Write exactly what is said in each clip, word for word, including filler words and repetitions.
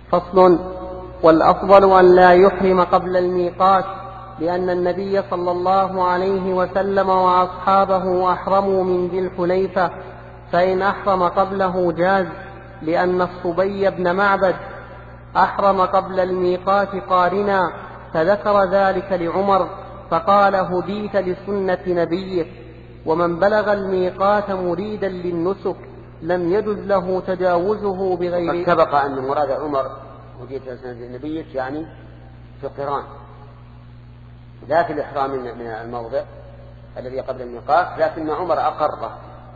فصل. والأفضل أن لا يحرم قبل الميقات، لأن النبي صلى الله عليه وسلم وأصحابه أحرموا من ذي الحليفة، فإن أحرم قبله جاز، لأن الصبي بن معبد أحرم قبل الميقات قارنا، فذكر ذلك لعمر فقال: هديت لسنة نبيك. ومن بلغ الميقات مريدا للنسك لم يجز له تجاوزه بغير. قد سبق أن مراد عمر هديت لسنة نبيك يعني في القران، لا في الإحرام من الموضع الذي قبل الميقات، لكن عمر أقره.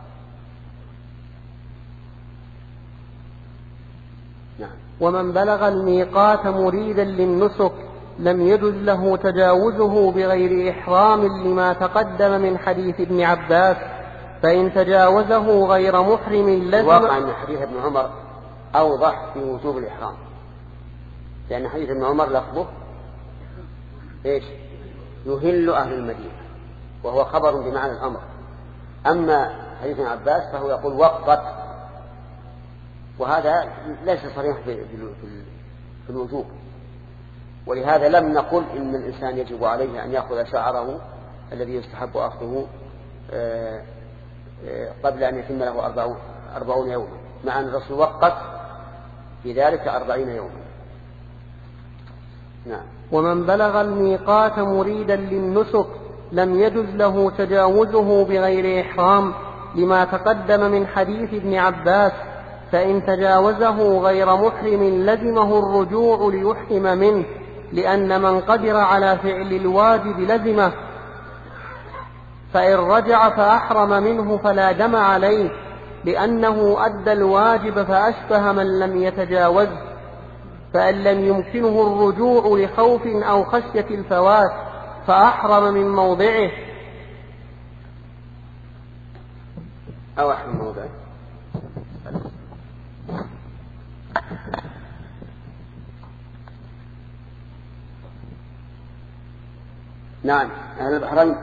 نعم. ومن بلغ الميقات مريدا للنسك لم يجز له تجاوزه بغير إحرام، لما تقدم من حديث ابن عباس، فإن تجاوزه غير محرم لزم. الواقع أن حديث ابن عمر أوضح في وجوب الإحرام، لأن حديث ابن عمر لفظه إيش؟ يهل أهل المدينة، وهو خبر بمعنى الأمر. أما حديث ابن عباس فهو يقول وقت، وهذا ليس صريح في الوجوب، ولهذا لم نقل إن الإنسان يجب عليه أن يأخذ شعره الذي يستحب أخذه قبل أن يتم له أربعون يوما، مع أن الرسول وقت في ذلك أربعين يوما. نعم. ومن بلغ الميقات مريدا للنسك لم يجز له تجاوزه بغير إحرام، لما تقدم من حديث ابن عباس، فإن تجاوزه غير محرم لزمه الرجوع ليحرم منه، لأن من قدر على فعل الواجب لزمه، فإن رجع فأحرم منه فلا دم عليه، لأنه أدى الواجب فأشبه من لم يتجاوز. فإن لم يمكنه الرجوع لخوف أو خشية الفوات فأحرم من موضعه أو أحرم من موضعه. نعم. أهل البحرين،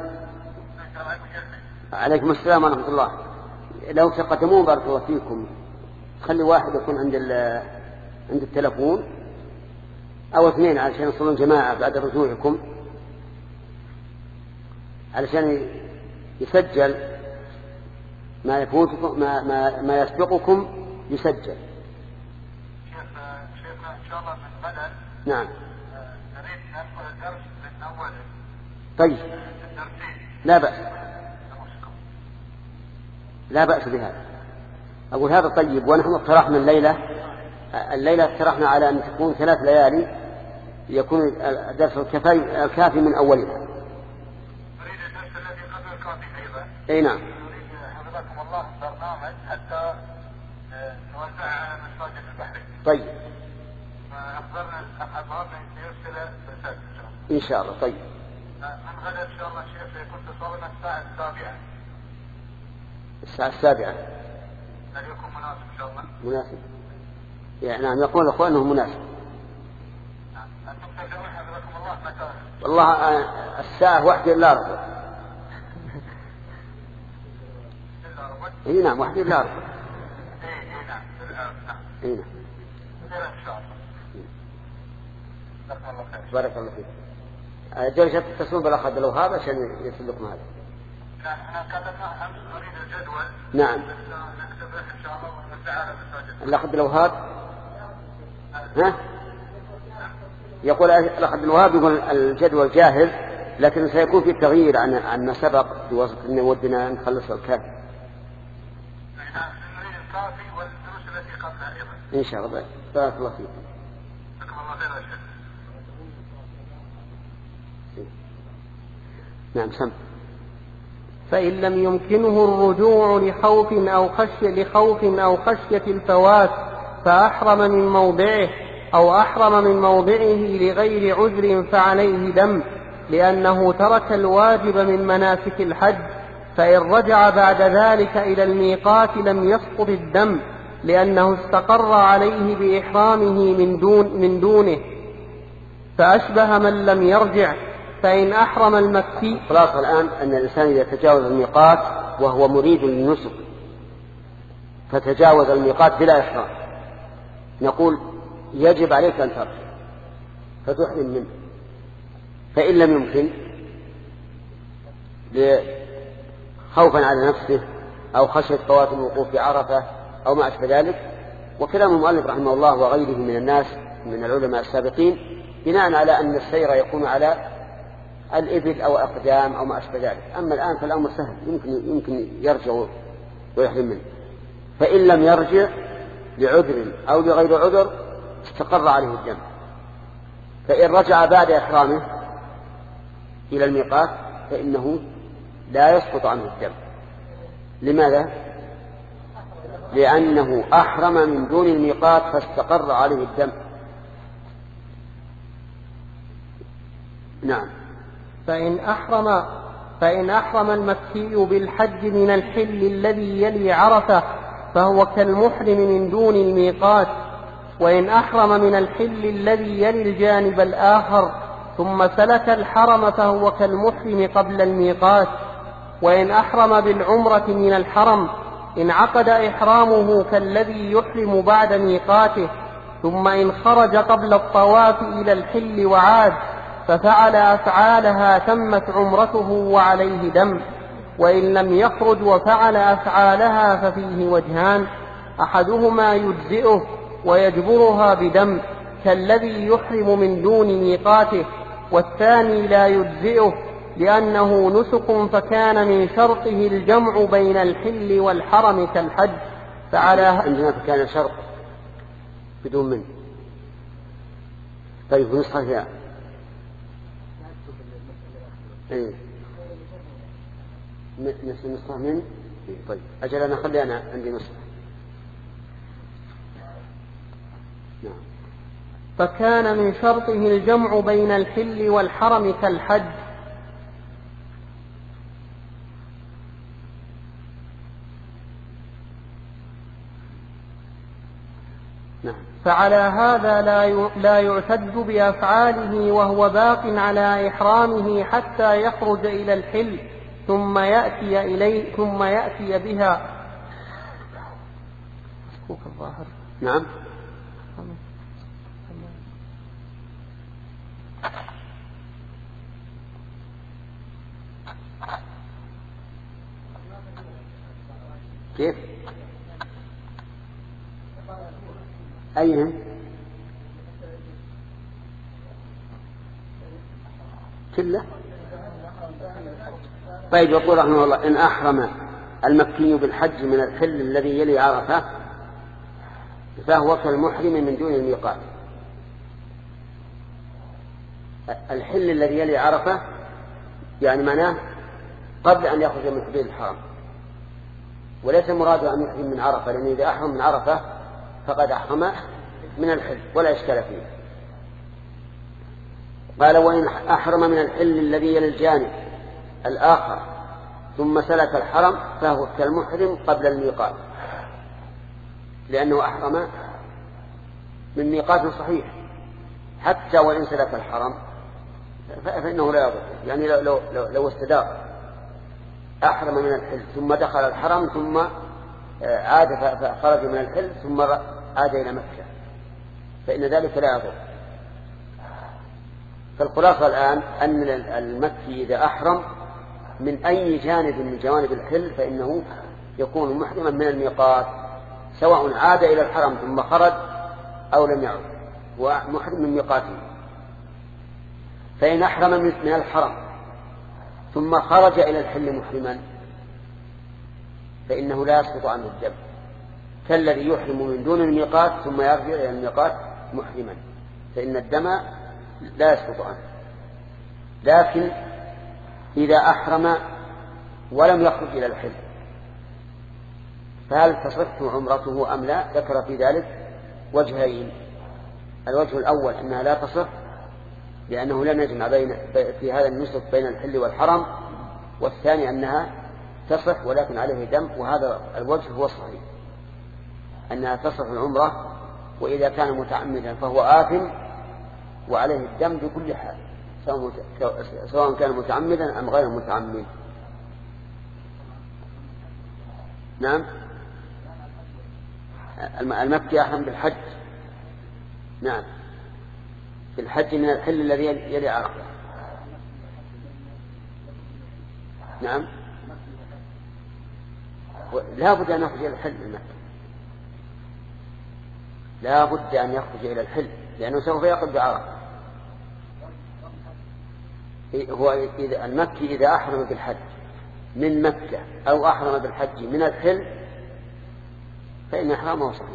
عليكم السلام ورحمة الله. لو تقدمون بارك الله فيكم، خلي واحد يكون عند عند التلفون أو اثنين علشان يصلون جماعة بعد رجوعكم، علشان يسجل ما يفوتكم ما ما, ما يسبقكم يسجل. شيخنا إن شاء الله من غدا. نعم. نريد ندخل الدرس من أوله. طيب. لا بأس. لا بأس بهذا. أقول هذا طيب. ونحن اقترحنا الليلة الليلة اقترحنا على أن تكون ثلاث ليالي يكون الدرس الكافي الكافي من أولها. نريد الدرس الذي قبل الكافي أيضا. أي نعم. نريد حفظكم الله برنامج حتى نوزع على مساجد البحرين. طيب. فأخبرنا أخبرنا أن يرسل رسالة إن شاء الله. طيب. من غدا إن شاء الله شيخ سيكون تصورنا الساعة السابعة. الساعة السابعة. هل يكون مناسب إن شاء الله؟ مناسب. يعني نعم يقول الأخوة أنه مناسب. نعم. أنتم تدرون حفظكم الله متى؟ والله الساعة واحدة إلا ربع. إلا ربع. إيه نعم واحدة إلا ربع. إيه نعم. نعم. إيه نعم. خير إن شاء الله. جزاكم الله خير. بارك الله فيك. جلسة تتصلون بالأخ عبد الوهاب عشان يرسل لكم هذا. نعم. احنا كتبنا أمس نريد الجدول. نعم. نكتبه إن شاء الله ونوزعه على المساجد. الأخ عبد الوهاب. ها؟ يقول الأخ عبد الوهاب يقول الجدول جاهز، لكن سيكون في تغيير عن عن ما سبق بواسطة أن ودنا نخلص الكافي. نعم. نريد الكافي والدروس التي قبلها أيضا. إن شاء الله. بارك الله فيك. جزاكم الله خير يا شيخ. نعم سم. فإن لم يمكنه الرجوع لخوف أو خشية لخوف أو خشية الفوات فأحرم من موضعه، أو أحرم من موضعه لغير عذر فعليه دم، لأنه ترك الواجب من مناسك الحج. فإن رجع بعد ذلك إلى الميقات لم يسقط الدم، لأنه استقر عليه بإحرامه من, دون من دونه، فأشبه من لم يرجع. فإن أحرم المكي. خلاص الآن أن الإنسان إذا تجاوز الميقات وهو مريد للنسك فتجاوز الميقات بلا إحرام، نقول يجب عليك أن ترجع فتحرم منه. فإن لم يمكن خوفا على نفسه أو خشية فوات الوقوف في عرفة أو ما أشبه ذلك. وكلام المؤلف رحمه الله وغيره من الناس من العلماء السابقين بناء على أن السير يكون على الإبل أو أقدام أو ما أشبه ذلك. أما الآن فالأمر سهل، يمكن يمكن يرجع ويحرم منه. فإن لم يرجع لعذر أو لغير عذر استقر عليه الدم. فإن رجع بعد إحرامه إلى الميقات فإنه لا يسقط عنه الدم. لماذا؟ لأنه أحرم من دون الميقات فاستقر عليه الدم. نعم. فإن أحرم فإن أحرم المكي بالحج من الحل الذي يلي عرفة فهو كالمحرم من دون الميقات. وإن أحرم من الحل الذي يلي الجانب الآخر ثم سلك الحرم فهو كالمحرم قبل الميقات. وإن أحرم بالعمرة من الحرم انعقد إحرامه كالذي يحرم بعد ميقاته. ثم إن خرج قبل الطواف إلى الحل وعاد ففعل أفعالها تمت عمرته وعليه دم. وإن لم يخرج وفعل أفعالها ففيه وجهان، أحدهما يجزئه ويجبرها بدم كالذي يحرم من دون ميقاته، والثاني لا يجزئه لأنه نسك فكان من شرطه الجمع بين الحل والحرم كالحج. فعلى عندنا فكان شرط بدون من. طيب نسخة فيها ايه نسخة من. طيب أجل أنا خلي أنا عندي نسخة. نعم. فكان من شرطه الجمع بين الحل والحرم كالحج. نعم. فعلى هذا لا يعتد بأفعاله وهو باق على إحرامه حتى يخرج إلى الحل ثم يأتي إليه ثم يأتي بها. نعم. كيف؟ أين؟ كله؟ طيب يقول رحمه الله إن أحرم المكي بالحج من الحل الذي يلي عرفة فهو كالمحرم من دون الميقات. الحل الذي يلي عرفة يعني معناه قبل أن يخرج من حدود الحرم، وليس مراد أن يحرم من عرفة، لأن إذا أحرم من عرفة فقد أحرم من الحل ولا إشكال فيه. قال وإن أحرم من الحل الذي يلي الجانب الآخر ثم سلك الحرم فهو كالمحرم قبل الميقات، لأنه أحرم من ميقات صحيح حتى وإن سلك الحرم فإنه لا يضر. يعني لو, لو, لو, لو استدار أحرم من الحل ثم دخل الحرم ثم عاد فخرج من الحل ثم عاد إلى مكة فإن ذلك لا يضر. فالخلاصة الآن أن المكي إذا أحرم من أي جانب من جوانب الحل فإنه يكون محرما من الميقات سواء عاد إلى الحرم ثم خرج أو لم يعد، ومحرم من ميقاته. فإن أحرم من الحرم ثم خرج إلى الحل محرما فإنه لا يسقط عنه الدم كالذي يحرم من دون الميقات ثم يرجع إلى الميقات محرما، فإن الدم لا يسقط عنه. لكن إذا أحرم ولم يخرج إلى الحل فهل تصح عمرته أم لا؟ ذكر في ذلك وجهين. الوجه الأول أنها لا تصح لأنه لم يجمع بين في هذا النسك بين الحل والحرم، والثاني أنها تصح ولكن عليه دم، وهذا الوجه هو الصحيح أنها تصح العمرة، وإذا كان متعمدا فهو آثم وعليه الدم بكل حال سواء كان متعمدا أم غير متعمد. نعم. المكي أحرم بالحج نعم في الحج من الحل الذي يلي عرفة. نعم لا بد أن يخرج إلى الحل من مكة، لا بد أن يخرج إلى الحل لأنه سوف يقف بعرفة. هو إذا المكي إذا أحرم بالحج من مكة أو أحرم بالحج من الحل فإن إحرامه صحيح.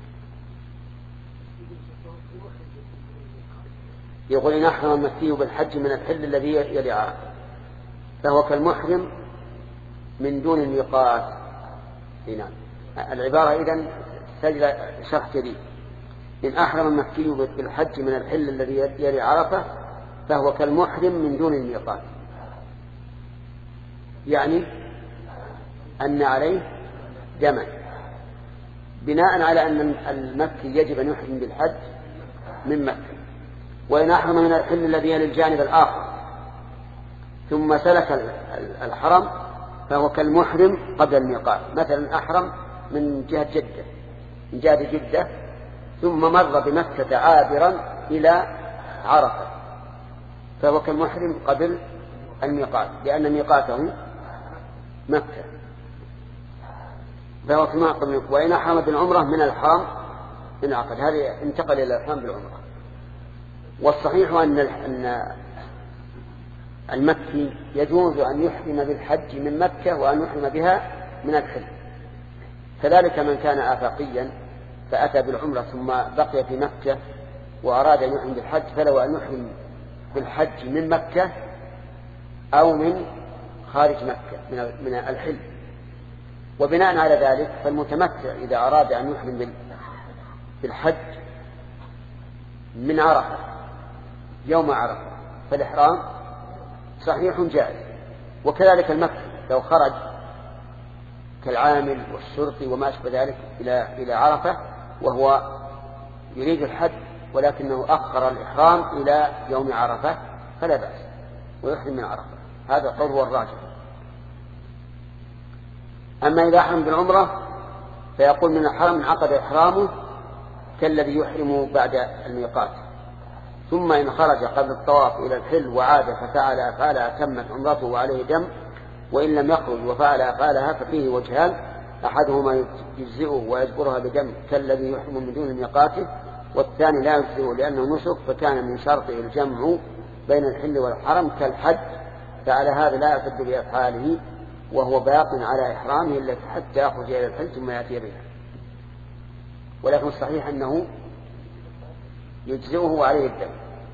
يقول إن أحرم المكي بالحج من الحل الذي يلي عرفة فهو كالمحرم من دون الميقات. نعم العبارة إذن تحتاج شرح جديد. إن أحرم المكي بالحج من الحل الذي يلي عرفة فهو كالمحرم من دون الميقات، يعني أن عليه دما بناء على أن المكي يجب أن يحرم بالحج من مكة. وإن أحرم من الحل الذي يلي الجانب الآخر ثم سلك الحرم فهو كالمحرم قبل الميقات. مثلا أحرم من جهة جدة من جهة جدة ثم مر بمكة عابرا إلى عرفة فهو كالمحرم قبل الميقات لأن ميقاته مكة فهو كما قبل. وإن أحرم بالعمرة من الحرم من عقد هذه انتقل إلى الحرم بالعمرة. والصحيح أن المكي يجوز أن يحرم بالحج من مكة وأن يحرم بها من الحل. كذلك من كان آفاقيا فأتى بالعمرة ثم بقي في مكة وأراد أن يحرم بالحج فله أن يحرم بالحج من مكة أو من خارج مكة من الحل. وبناء على ذلك فالمتمتع إذا أراد أن يحرم بالحج من عرفة يوم عرفة فالإحرام صحيح جائز. وكذلك المكي لو خرج كالعامل والشرطي وما أشبه ذلك إلى إلى عرفة وهو يريد الحج ولكنه أخر الإحرام إلى يوم عرفة فلا بأس ويحرم من عرفة. هذا قول هو الراجح. أما إذا أحرم بالعمرة فيقول من الحرم انعقد إحرامه كالذي يحرم بعد الميقات. ثم إن خرج قبل الطواف إلى الحل وعاد ففعل أفعالها تمت عمرته وعليه دم. وإن لم يخرج وفعل أفعالها ففيه وجهان أحدهما يجزئه ويجبرها بدم كالذي يحرم من دون ميقاته والثاني لا يجزئه لأنه نسك فكان من شرطه الجمع بين الحل والحرم كالحج فعلى هذا لا يعتد بأفعاله وهو باق على إحرامه التي حتى يخرج إلى الحل ثم يأتي بها. ولكن الصحيح أنه يجزئه وعليه الدم.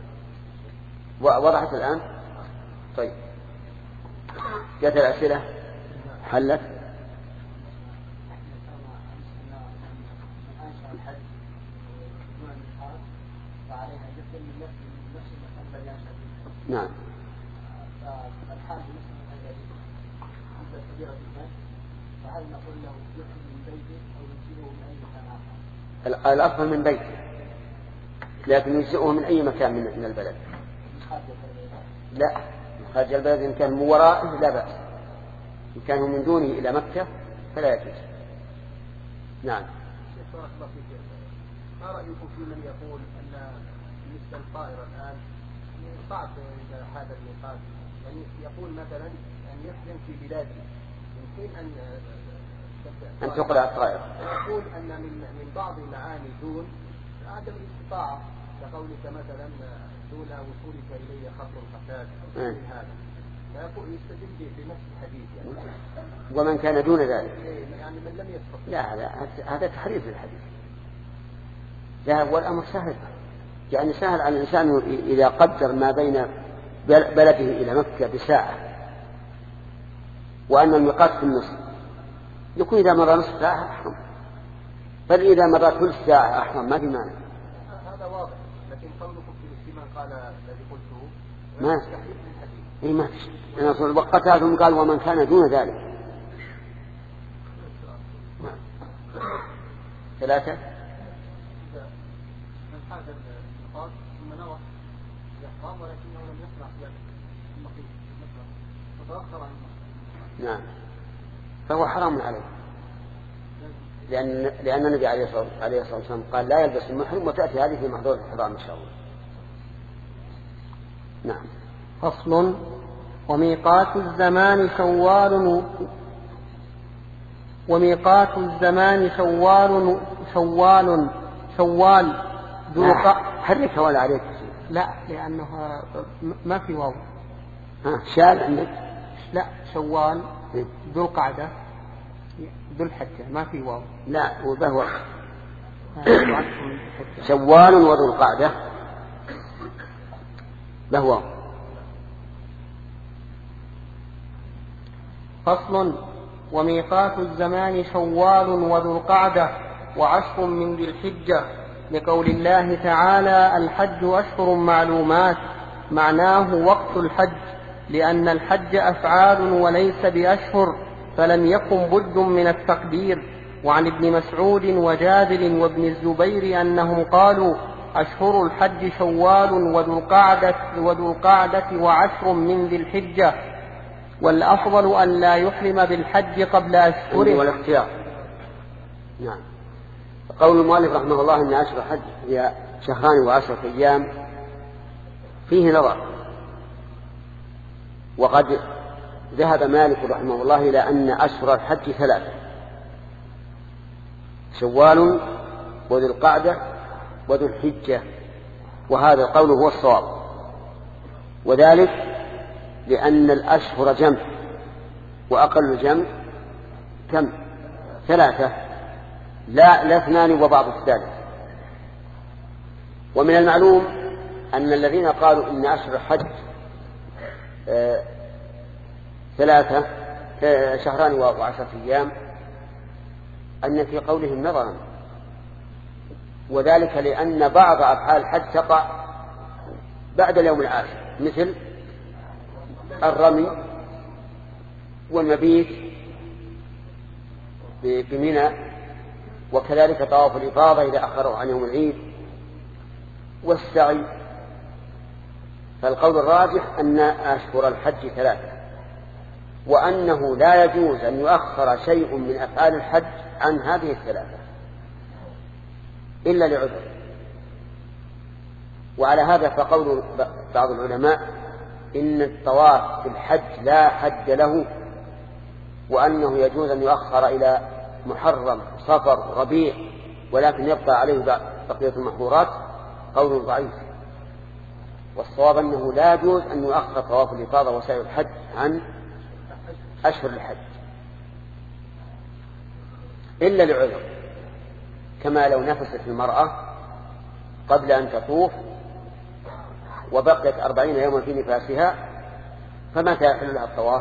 وضحت الآن؟ طيب جاءت الأسئلة حلت. نعم الأفضل من بيته لكن يجزئه من أي مكان من البلد. لا خارج البلد إن كان من ورائه لا بأس، إن كان من دونه إلى مكة فلا يجوز. نعم. ما رأيكم في من يقول أن بالنسبة للطائرة الآن صعب إذا هذا الميقات يعني يقول مثلا أن يحرم في بلاده يمكن أن أن تقلع الطائرة. يقول أن من من بعض معاني دون عدم الاستطاعة كقولك مثلا دون وصولك إلي خط القتال أو شيء من هذا فيقول يستدل بنفس الحديث يعني. ومن كان دون ذلك يعني من لم يستطع. لا لا هذا تحريف للحديث. لا والأمر سهل يعني سهل على الإنسان إذا قدر ما بين بلده إلى مكة بساعة وأن الميقات في النصف يكون إذا مر نصف ساعة أحرم بل إذا مر ثلث ساعة أحرم ما في مانع. هذا واضح لكن قولكم في الاستماع قال الذي قلته ما إيه ما فيش أنا أصل وقتها ثم قال ومن كان دون ذلك. ثلاثة من حاز الميقات ثم نوى يحرم ولكنه لم يصنع صيام المقيم فتأخر عن المقيم. نعم فهو حرام عليه لأن لأن النبي عليه الصلاة والسلام قال لا يلبس المحرم، وتأتي هذه في محظور الإحرام إن شاء الله. نعم. فصل. وميقات الزمان شوال وميقات الزمان شوال شوال شوال ذو القعدة. حرك ولا عليك؟ لا، لأنه ما في واو. ها شال عندك؟ لا، شوال ذو القعدة ذو الحجة ما في واو. لا، وبهو شوال وذو القعدة بهو. فصل. وميقات الزمان شوال وذو القعدة وعشر من ذي الحجة، لقول الله تعالى الحج أشهر معلومات، معناه وقت الحج، لأن الحج أفعال وليس بأشهر، فلم يكن بد من التقدير. وعن ابن مسعود وجابر وابن الزبير أنهم قالوا أشهر الحج شوال وذو القعدة, وذو القعدة وعشر من ذي الحجة، والأفضل أن لا يحرم بالحج قبل أشهره. والاختيار. نعم. قول المؤلف رحمه الله أن أشهر الحج هي شهران وعشرة أيام فيه نظر، وقد ذهب مالك رحمه الله إلى أن أشهر الحج ثلاثة: شوال وذو القعدة وذو الحجة، وهذا القول هو الصواب، وذلك لأن الأشهر جمع، وأقل الجمع كم؟ ثلاثة، لا لا اثنان وبعض الثالث. ومن المعلوم أن الذين قالوا إن أشهر الحج آه ثلاثة آه شهران وعشرة أيام أن في قولهم نظرا، وذلك لأن بعض أفعال الحج تقع بعد اليوم العاشر، مثل الرمي والمبيت بمنى، وكذلك طواف الإفاضة إذا أخروا عن يوم العيد، والسعي. فالقول الراجح أن أشهر الحج ثلاثة، وأنه لا يجوز أن يؤخر شيء من أفعال الحج عن هذه الثلاثة إلا لعذر. وعلى هذا فقول بعض العلماء إن الطواف في الحج لا حد له، وأنه يجوز أن يؤخر إلى محرم صفر ربيع، ولكن يبقى عليه بقية المحظورات، قول ضعيف. والصواب أنه لا يجوز أن يؤخر طواف الإفاضة وسعي الحج عن أشهر الحج إلا لعذر، كما لو نفست المرأة قبل أن تطوف وبقيت أربعين يوما في نفاسها، فمتى يحل لها الطواف؟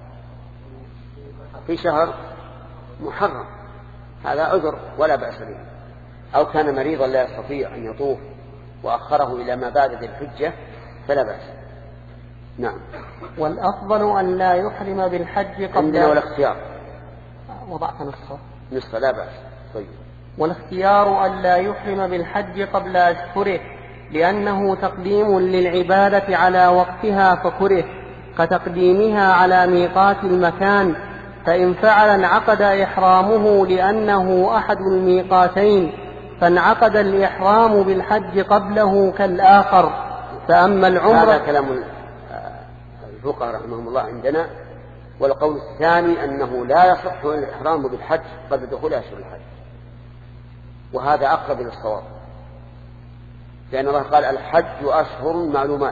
في شهر محرم، هذا عذر ولا بأس به. أو كان مريضا لا يستطيع أن يطوف وأخره إلى ما بعد ذي الحجة فلا بأس. نعم. والأفضل أن لا يحرم بالحج قبل. عندنا والاختيار وضعت نصف نصف لا بأس. طيب. والاختيار أن لا يحرم بالحج قبل أشهره، لأنه تقديم للعبادة على وقتها فكره، كتقديمها على ميقات المكان، فإن فعل انعقد إحرامه لأنه أحد الميقاتين، فانعقد الإحرام بالحج قبله كالآخر. فأما العمرة. هذا كلام الفقهاء رحمهم الله عندنا. والقول الثاني أنه لا يصح الإحرام بالحج قبل دخول أشهر الحج، وهذا أقرب إلى الصواب، لأن الله قال الحج أشهر معلومات،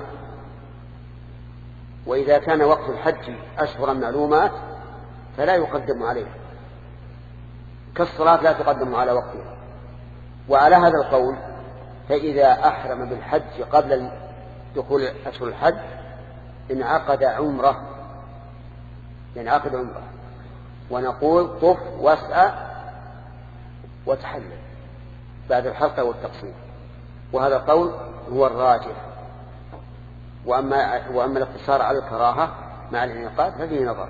وإذا كان وقت الحج أشهر معلومات فلا يقدم عليه، كالصلاة لا تقدم على وقتها. وعلى هذا القول فإذا أحرم بالحج قبل دخول أشهر الحج انعقد عمره، ينعقد عمره، ونقول طف واسعى وتحلل بعد الحلقة والتقصير، وهذا القول هو الراجح. وأما, وأما الاقتصار على الكراهة مع الانعقاد ففيه نظر.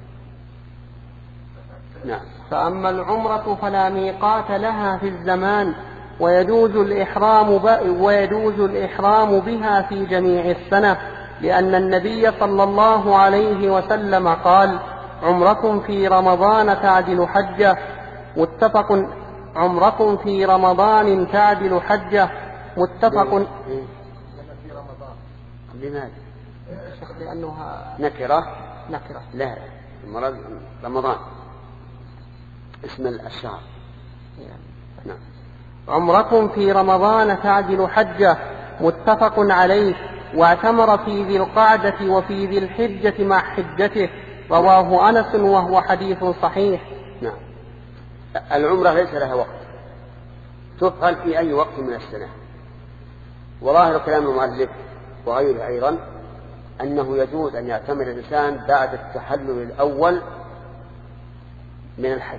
نعم. فأما العمرة فلا ميقات لها في الزمان، ويجوز الإحرام, ويجوز الإحرام بها في جميع السنة، لأن النبي صلى الله عليه وسلم قال عمرة في رمضان تعدل حجة. متفق. عمرة في رمضان تعدل حجة. متفق. في رمضان. لماذا؟ لأنها نكرة. نكرة. لا، المرض رمضان اسم الشهر. نعم. عمرة في رمضان تعدل حجة. متفق عليه. واعتمر في ذي القعدة وفي ذي الحجة مع حجته. رواه أنس وهو حديث صحيح. نعم. العمرة ليس لها وقت، تفعل في أي وقت من السنة. وظاهر كلام المؤلف وغيره أيضا أنه يجوز أن يعتمر الإنسان بعد التحلل الأول من الحج،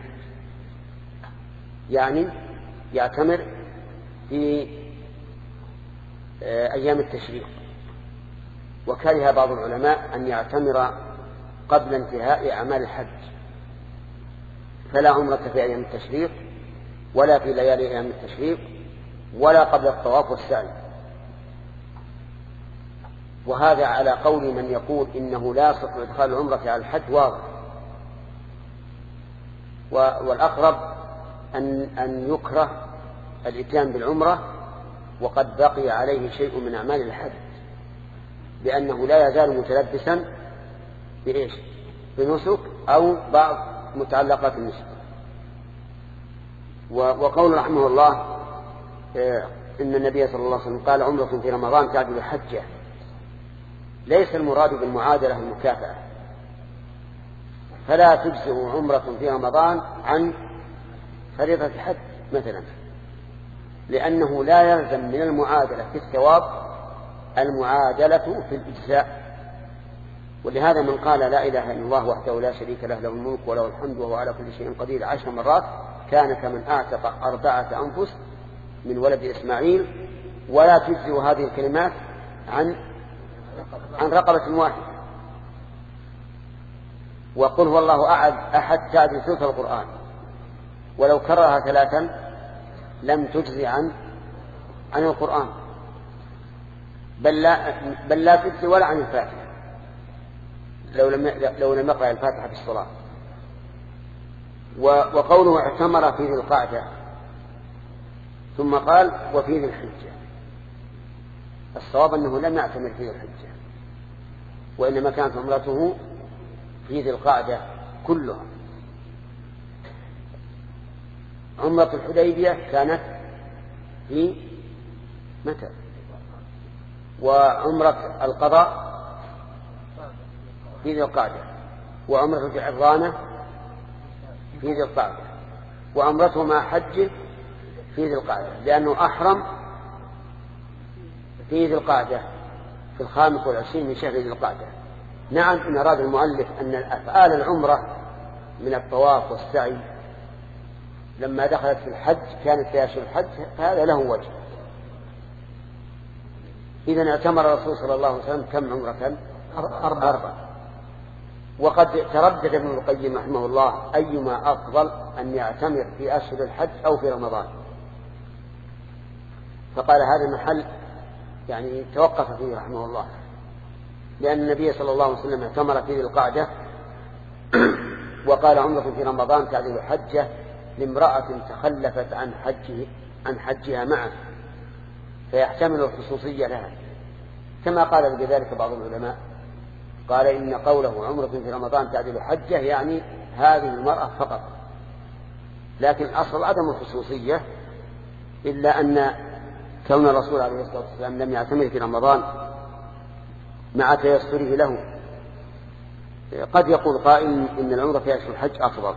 يعني يعتمر في أيام التشريق. وكره بعض العلماء أن يعتمر قبل انتهاء أعمال الحج، فلا عمرة في أيام التشريق ولا في ليالي أيام التشريق ولا قبل الطواف والسعي. وهذا على قول من يقول إنه لا يصح إدخال العمرة على الحج واضح. والأقرب أن, أن يكره الإتيان بالعمرة وقد بقي عليه شيء من أعمال الحج، لأنه لا يزال متلبسا بإيش؟ بنسك أو بعض متعلقات النسك. وقول رحمه الله إن النبي صلى الله عليه وسلم قال عمرة في رمضان تعدل حجة، ليس المراد بالمعادلة المكافأة، فلا تجزئ عمرة في رمضان عن فريضة حج مثلا، لأنه لا يلزم من المعادلة في الثواب المعادلة في الإجزاء. ولهذا من قال لا إله إلا الله وحده لا شريك له له الملك وله الحمد وهو على كل شيء قدير عشر مرات كان كمن أعتق أربعة أنفس من ولد إسماعيل. ولا تجزئ هذه الكلمات عن عن رقبة واحدة. وقل هو الله أحد تعدل ثلث القرآن، ولو كررها ثلاثا لم تجزي عن عن القرآن، بل لا بل لا تجزي ولا عن الفاتحة لو لم لو لم يقرأ الفاتحة في الصلاة. وقوله اعتمر في ذي القعدة ثم قال وفي ذي الحجة، الصواب أنه لم يعتمر في ذي الحجة، وإنما كانت عمرته في ذي القعدة كلها. عمرة الحديبية كانت في متى؟ وعمرة القضاء في ذي القعدة، وعمرة الجعرانة في ذي القعدة، وعمرته مع حج في ذي القعدة، لأنه أحرم في ذي القعدة في الخامس والعشرين من شهر ذي القعدة. نعم، إن أراد المؤلف أن الأفعال العمرة من الطواف والسعي لما دخلت في الحج كانت في أشهر الحج، فهذا له وجه. إذن اعتمر الرسول صلى الله عليه وسلم كم عمرة؟ أربعة. أربعة. وقد تردد ابن القيم رحمه الله أيما أفضل أن يعتمر في أشهر الحج أو في رمضان، فقال هذا محل يعني توقف فيه رحمه الله، لأن النبي صلى الله عليه وسلم اعتمر في ذي القعدة وقال عمرة في رمضان تعدل حجة لامرأة تخلفت عن حجه عن حجها معه، فيحتمل الخصوصية لها، كما قال بذلك بعض العلماء، قال إن قوله عمرة في رمضان تعدل حجة يعني هذه المرأة فقط، لكن الأصل عدم الخصوصية، إلا أن كون الرسول عليه الصلاة والسلام لم يعتمر في رمضان مع تيسره له. قد يقول قائل إن العمرة في أشهر الحج أفضل،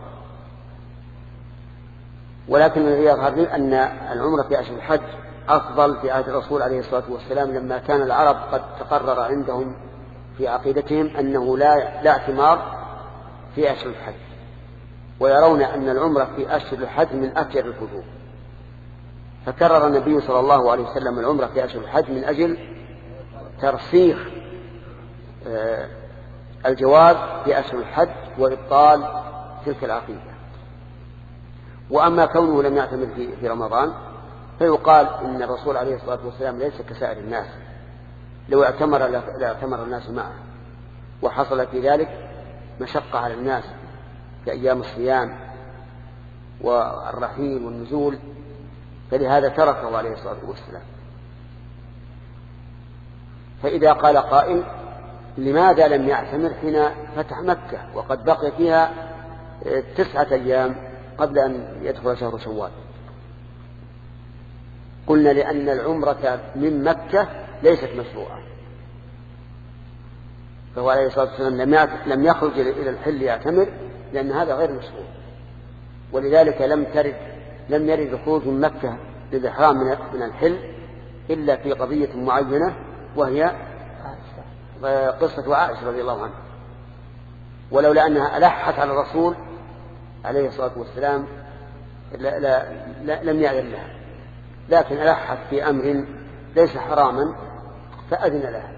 ولكن الذي يظهر لي أن العمرة في أشهر الحج أفضل في عهد الرسول عليه الصلاة والسلام، لما كان العرب قد تقرر عندهم في عقيدتهم أنه لا, لا اعتمار في أشهر الحج، ويرون أن العمرة في أشهر الحج من أفجر الفجور، فكرر النبي صلى الله عليه وسلم العمرة في أشهر الحج من أجل ترسيخ الجواز في أشهر الحج وإبطال تلك العقيدة. وأما كونه لم يعتمر في, في رمضان فيقال إن الرسول عليه الصلاة والسلام ليس كسائر الناس، لو اعتمر لاعتمر الناس معه، وحصل في ذلك مشقة على الناس كأيام الصيام والرحيل والنزول، فلهذا تركه عليه الصلاة والسلام. فإذا قال قائل لماذا لم يعتمر حين فتح مكة وقد بقي فيها تسعة أيام قبل أن يدخل شهر شوال؟ قلنا لأن العمرة من مكة ليست مشروعة، فهو عليه الصلاة والسلام لم يخرج إلى الحل يعتمر لأن هذا غير مشروع، ولذلك لم ترد لم يرد الخروج من مكة للإحرام من الحل إلا في قضية معينة، وهي قصة عائشة رضي الله عنها، ولولا أنها ألحت على الرسول عليه الصلاة والسلام لا لا لا لم يأذن لها، لكن ألحت في أمر ليس حراما فأذن لها.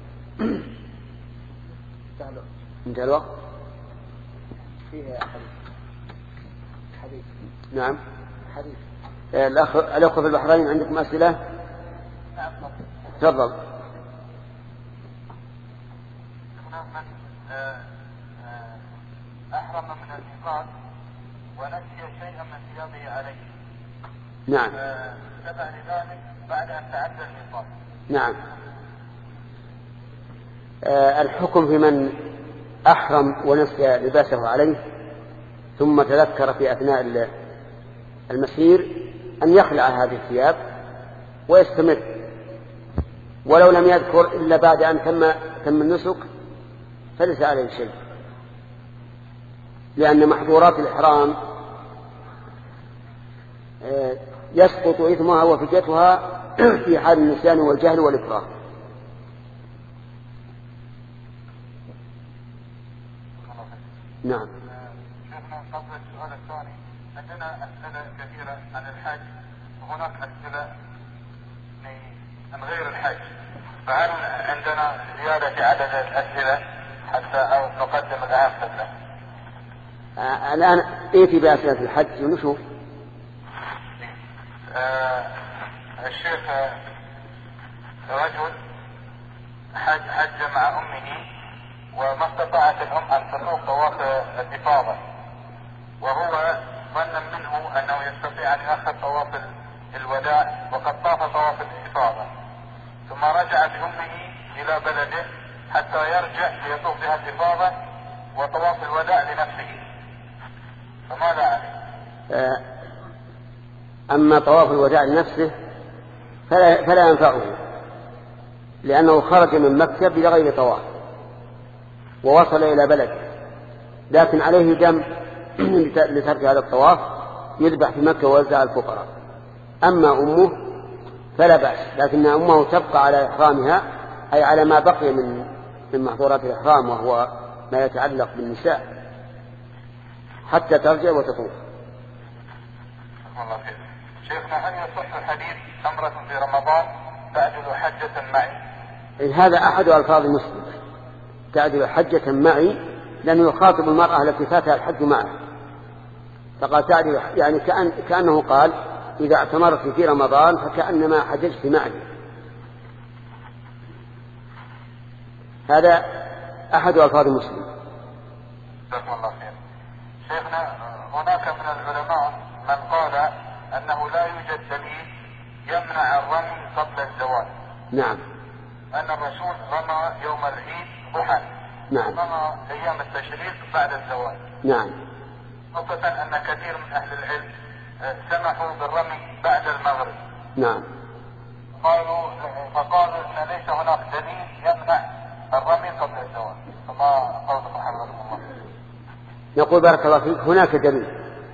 انتهى الوقت. فيها حديث حديث نعم حديث الأخ الأخوة في البحرين عندكم أسئلة؟ تفضل. أحرم من الميقات ونسي شيئا من ثيابه عليه. نعم. تبع لذلك بعد أن تعدى الميقات. نعم. آه الحكم في من أحرم ونسي لباسه عليه ثم تذكر في أثناء المسير أن يخلع هذه الثياب ويستمر، ولو لم يذكر إلا بعد أن تم تم النسك فليس عليه شيء، لأن محظورات الإحرام يسقط إثمها وفديتها في حال النسيان والجهل والإكراه. نعم. شيخنا قبل السؤال الثاني عندنا أسئلة كثيرة عن الحج، وهناك أسئلة من غير الحج، فهل عندنا زيادة في عدد الأسئلة حتى أو نقدم الآن قبله؟ آه الآن إيتي بأسئلة الحج ونشوف. آه الشيخ رجل حج حج مع أمه وما استطاعت الأم أن تطوف طواف الإفاضة، وهو ظن منه أنه يستطيع أن يأخذ طواف الوداع وقد طاف طواف الإفاضة، ثم رجع بأمه إلى بلده حتى يرجع ليطوف بها الإفاضة وطواف الوداع لنفسه، فماذا عليه؟ أما طواف الوداع لنفسه فلا, فلا ينفعه، لأنه خرج من مكة بغير طواف ووصل إلى بلد، لكن عليه دم لترك هذا الطواف يذبح في مكة ويوزع الفقراء. أما أمه فلا بأس، لكن أمه تبقى على إحرامها، أي على ما بقي من من محظورات الإحرام وهو ما يتعلق بالنساء حتى ترجع وتطوف. الله خير. شيخنا هل يصح الحديث تمرة في رمضان تعدل حجة معي؟ هذا أحد ألفاظ مسلم، تعدل حجة معي، لأنه يخاطب المرأة التي فاتها الحج معه، فقال تعدل يعني كأن كأنه قال إذا اعتمرت في رمضان فكأنما حججت معي. هذا أحد ألفاظ مسلم. جزاكم الله خير. شيخنا هناك من العلماء من قال أنه لا يوجد دليل يمنع الرمي قبل الزوال. نعم. أن الرسول رمى يوم العيد ضحى. نعم. رمى أيام التشريق بعد الزوال. نعم. خاصة أن كثير من أهل العلم سمحوا بالرمي بعد المغرب. نعم. قالوا فقالوا أن ليس هناك دليل يمنع الرمي قبل الزوال، فما قولكم حفظكم الله؟ نقول بارك الله فيك هناك دليل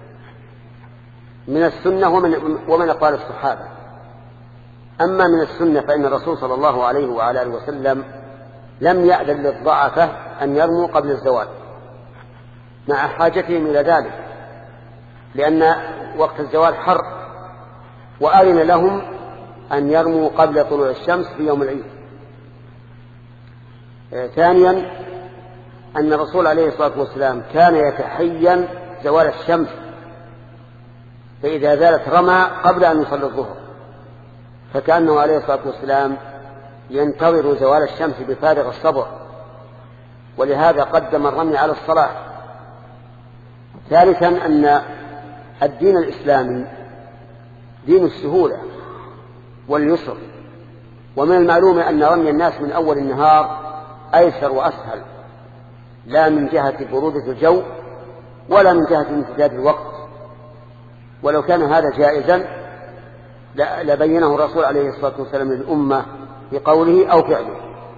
من السنة ومن, ومن أقوال الصحابة. أما من السنة فإن الرسول صلى الله عليه وعلى آله وسلم لم يأذن للضعفة أن يرموا قبل الزوال مع حاجتهم إلى ذلك، لأن وقت الزوال حر، وأذن لهم أن يرموا قبل طلوع الشمس في يوم العيد. ثانيا أن الرسول عليه الصلاة والسلام كان يتحين زوال الشمس، فإذا زالت رمى قبل أن يصلي الظهر، فكأنه عليه الصلاة والسلام ينتظر زوال الشمس بفارغ الصبر، ولهذا قدم الرمي على الصلاة. ثالثا أن الدين الإسلامي دين السهولة واليسر، ومن المعلوم أن رمي الناس من أول النهار أيسر وأسهل، لا من جهة برودة الجو ولا من جهة امتداد الوقت. ولو كان هذا جائزا لبينه الرسول عليه الصلاة والسلام للأمة بقوله أو فعله.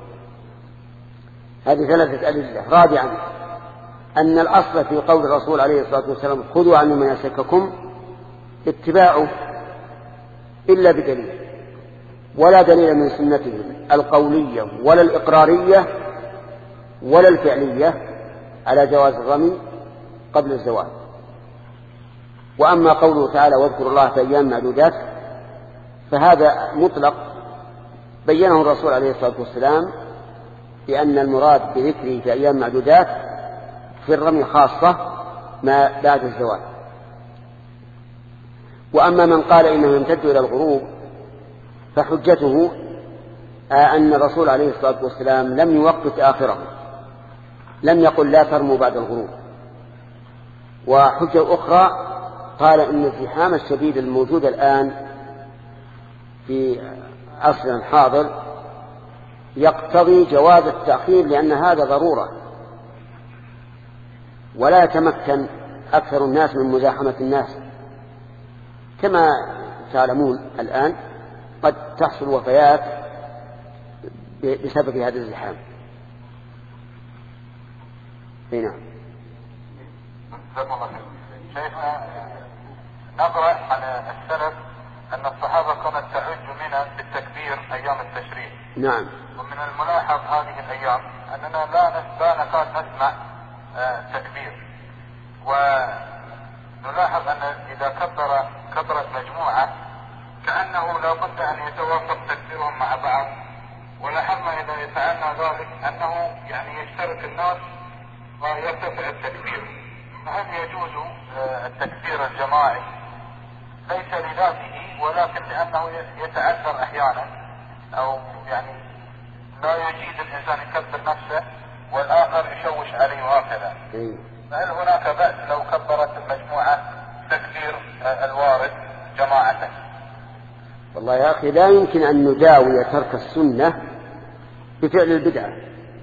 هذه ثلاثة أدلة. رابعا أن الأصل في قول الرسول عليه الصلاة والسلام خذوا عني مناسككم اتباعه إلا بدليل، ولا دليل من سنته القولية ولا الإقرارية ولا الفعلية على جواز الرمي قبل الزوال. وأما قوله تعالى واذكروا الله في أيام معدودات فهذا مطلق بينه الرسول عليه الصلاة والسلام بأن المراد بذكره في أيام معدودات في الرمي خاصة ما بعد الزوال. وأما من قال إنه يمتد إلى الغروب فحجته أن الرسول عليه الصلاة والسلام لم يوقت آخره، لم يقل لا ترموا بعد الغروب. وحجة أخرى قال إن الزحام الشديد الموجود الآن في عصرنا الحاضر يقتضي جواز التأخير، لأن هذا ضرورة، ولا يتمكن أكثر الناس من مزاحمة الناس. كما تعلمون الآن قد تحصل وفيات بسبب هذا الزحام. نعم. شيخنا نقرأ عن السلف أن الصحابة كانت تعج منى بالتكبير أيام التشريق. نعم. ومن الملاحظ هذه الأيام أننا لا لا نكاد نسمع آه تكبير، ونلاحظ أن إذا كبر كبرت مجموعة كأنه لا بد أن يتوافق تكبيرهم مع بعض. ولاحظنا إذا يتعنى ذلك أنه يعني يشترك الناس ويرتفع التكبير. فهل يجوز آه التكبير الجماعي ليس لذاته ولكن لأنه يتعذر أحيانا، أو يعني لا يجيد الإنسان يكبر نفسه والآخر يشوش عليه وهكذا؟ فهل هناك بأس لو كبرت المجموعة تكبير الوارد جماعة؟ والله يا أخي لا يمكن أن نداوي ترك السنة بفعل البدعة.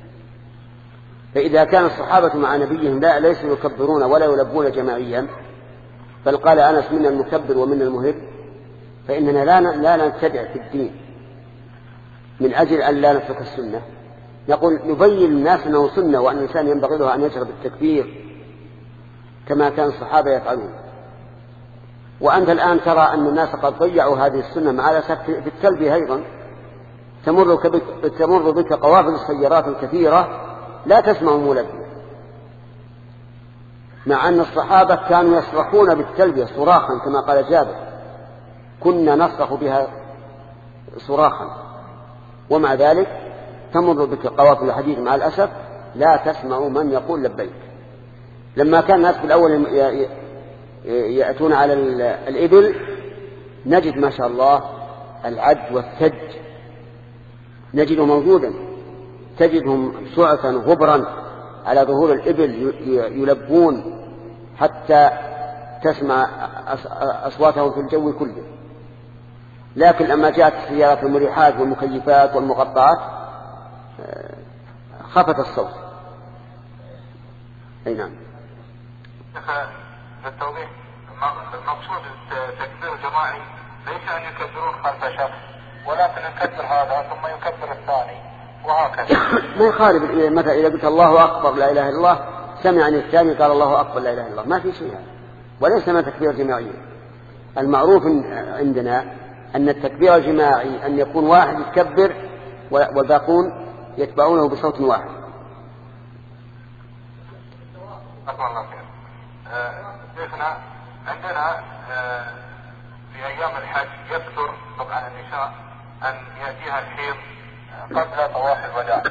فإذا كان الصحابة مع نبيهم لا ليسوا يكبرون ولا يلبون جماعيا، بل قال أنس منا المكبر ومنا المهب، فإننا لا لا نبتدع في الدين من أجل أن لا نترك السنة. نقول نبين الناس أنه سنة وأن الإنسان ينبغي له أن يشرب التكبير كما كان الصحابة يفعلون. وأنت الآن ترى أن الناس قد ضيعوا هذه السنة مع الأسف في التلبية أيضا. تمر بك, تمر بك قوافل السيارات الكثيرة لا تسمع ملبية، مع أن الصحابة كانوا يصرخون بالتلبية صراخا كما قال جابر كنا نصرخ بها صراخا، ومع ذلك تمر بك قوافل الحديث مع الأسف لا تسمع من يقول لبيك. لما كان الناس في الأول يأتون على الإبل نجد ما شاء الله العد والثج نجده موجودا، تجدهم شعثا غبرا على ظهور الإبل يلبون حتى تسمع أصواتهم في الجو كله. لكن لما جاءت السيارات المريحات والمكيفات والمغطات خفت الصوت. أي نعم. للتوضيح المقصود التكبير الجماعي ليس أن يكبرون خلف شخص، ولكن يكبر هذا ثم يكبر الثاني وهكذا. ما يخالف مثلا إذا قلت الله أكبر لا إله إلا الله سمعني الثاني قال الله أكبر لا إله إلا الله، ما في شيء هذا، وليس ما تكبير جماعي. المعروف عندنا أن التكبير الجماعي أن يكون واحد يكبر والباقون يتبعونه بصوت واحد. أكبر الله خير. شيخنا عندنا آه في أيام الحج يكثر طبعا النساء أن يأتيها الحيض قبل طواف الوداع.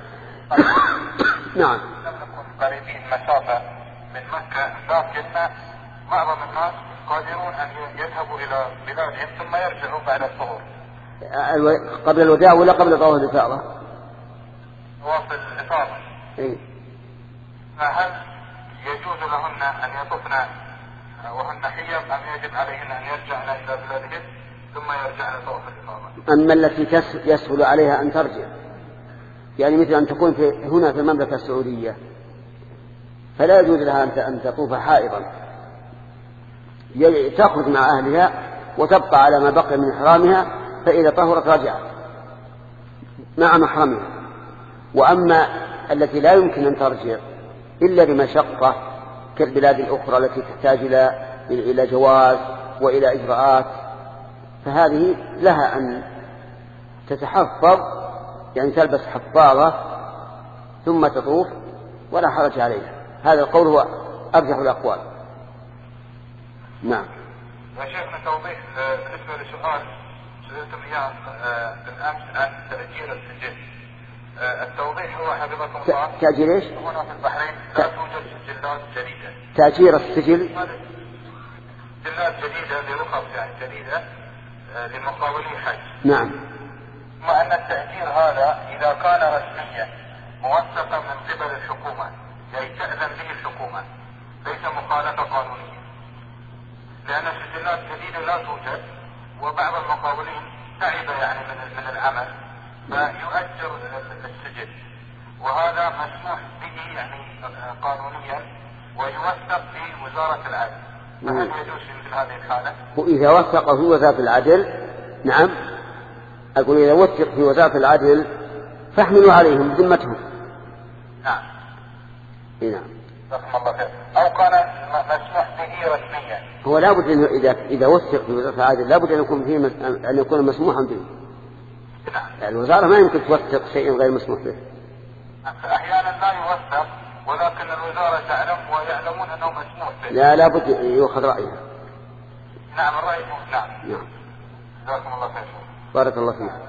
نعم. لم نكن قريبين مسافة من مكة، لكن معظم الناس قادرون أن يذهبوا إلى بلادهم ثم يرجعوا بعد الظهر. قبل الوداع ولا قبل طواف الإفاضة؟ طواف الإفاضة. إيه. فهل يجوز لهن أن يطفن وهن حيض أم يجب عليهن أن يرجعن إلى بلادهن ثم يرجعن طواف الإفاضة؟ أما التي يسهل عليها أن ترجع، يعني مثل أن تكون في هنا في المملكة السعودية فلا يجوز لها أن تطوف حائضا، تخرج مع أهلها وتبقى على ما بقي من إحرامها، فإذا طهرت رجعت مع محرمها. وأما التي لا يمكن أن ترجع إلا بمشقة كالبلاد الأخرى التي تحتاج إلى جواز وإلى إجراءات، فهذه لها أن تتحفظ، يعني تلبس حفاظة ثم تطوف ولا حرج عليها. هذا القول هو أرجح الأقوال. نعم. يا شيخنا توضيح بالنسبة لسؤال سألتم إياه بالأمس عن تأجير السجل. التوضيح هو حفظكم الله تأجير إيش؟ هنا في البحرين لا توجد سجلات جديدة. تأجير السجل سجلات جديدة لرخص يعني جديدة لمقاولي حج. نعم. مع أن التأجير هذا إذا كان رسميا موثقا من قبل الحكومة، يعني تأذن به الحكومة، ليس مخالفة قانونية، لأن السجلات الجديدة لا توجد، وبعض المقاولين تعب يعني من من العمل فيؤجر السجل، وهذا مسموح به يعني قانونيا ويوثق في وزارة العدل. فهل يجوز في مثل هذه الحالة؟ وإذا وثق في وزارة العدل، نعم، أقول إذا وثق في وزارة العدل فاحملوا عليهم ذمتهم. نعم. نعم. رحم الله خير. أو كان مسموح به رسميا. هو لابد إنه إذا إذا وثق في وزارة العدل لابد أن يكون فيه أن يكون مسموحا به. نعم. يعني الوزارة ما يمكن توثق شيء غير مسموح به. أحيانا لا يوثق، ولكن الوزارة تعلم ويعلمون أنه مسموح به. لا لابد يؤخذ رأيها. نعم الرأي. نعم. نعم. جزاكم الله خير. بارك الله فيك.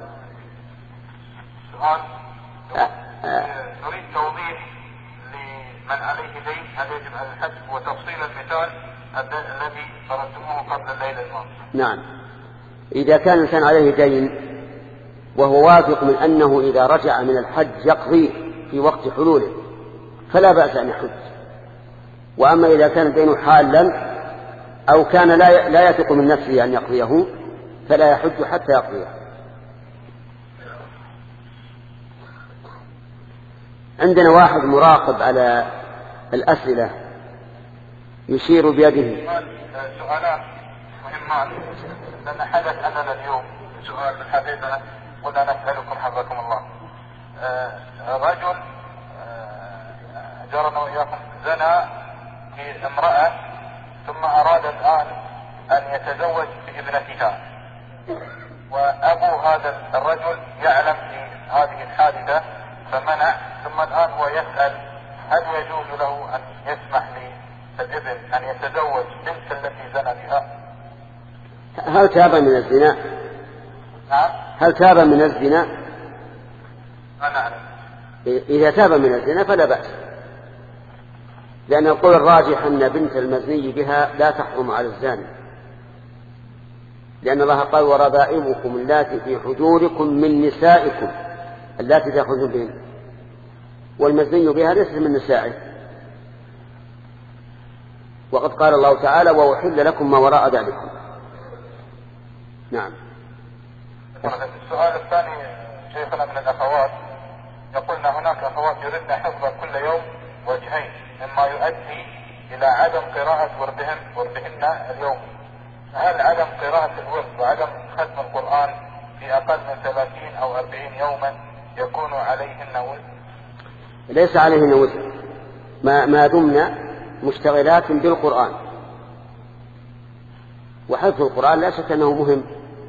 سؤال. أه أه. نريد توضيح لمن عليه دين هل يجب على الحسب وتفصيل المثال الذي فرضتموه قبل الليلة الماضية. نعم. إذا كان الإنسان عليه دين وهو واثق من أنه إذا رجع من الحج يقضيه في وقت حلوله فلا بأس أن يحج. وأما إذا كان الدين حالا أو كان لا لا يثق من نفسه أن يقضيه فلا يحج حتى يقضيه. عندنا واحد مراقب على الأسئلة يشير بيده. سؤالان مهمان، لأن حدث أننا اليوم سؤال في الحقيقة قلنا نسألكم حفظكم الله. رجل جرنا وإياكم زنى في امرأة ثم أراد الآن أن يتزوج بابنتها، وأبو هذا الرجل يعلم في هذه الحادثة فمنع، ثم الآن هو يسأل هل يجوز له أن يسمح للابن أن يتزوج بنت التي زنى بها؟ هل تاب من الزنا؟ نعم. هل تاب من الزنا؟ أنا أعلم. إذا تاب من الزنا فلا بأس، لأن القول الراجح أن بنت المزني بها لا تحرم على الزاني، لأن الله قال وربائبكم اللاتي في حجوركم من نسائكم اللاتي تأخذون بهن، والمزني بها ليس من نسائه. وقد قال الله تعالى وأحل لكم ما وراء ذلكم. نعم. السؤال الثاني شيخنا من الأخوات يقولنا هناك أخوات يردن حفظ كل يوم وجهين، مما يؤدي إلى عدم قراءة وردهن وردهن اليوم. هل عدم قراءة الورد وعدم ختم القرآن في أقل من ثلاثين أو أربعين يوما يكون عليهن وزر؟ ليس عليهن وزر ما, ما دمنا مشتغلات بالقرآن، وحفظ القرآن لا شك أنه مهم.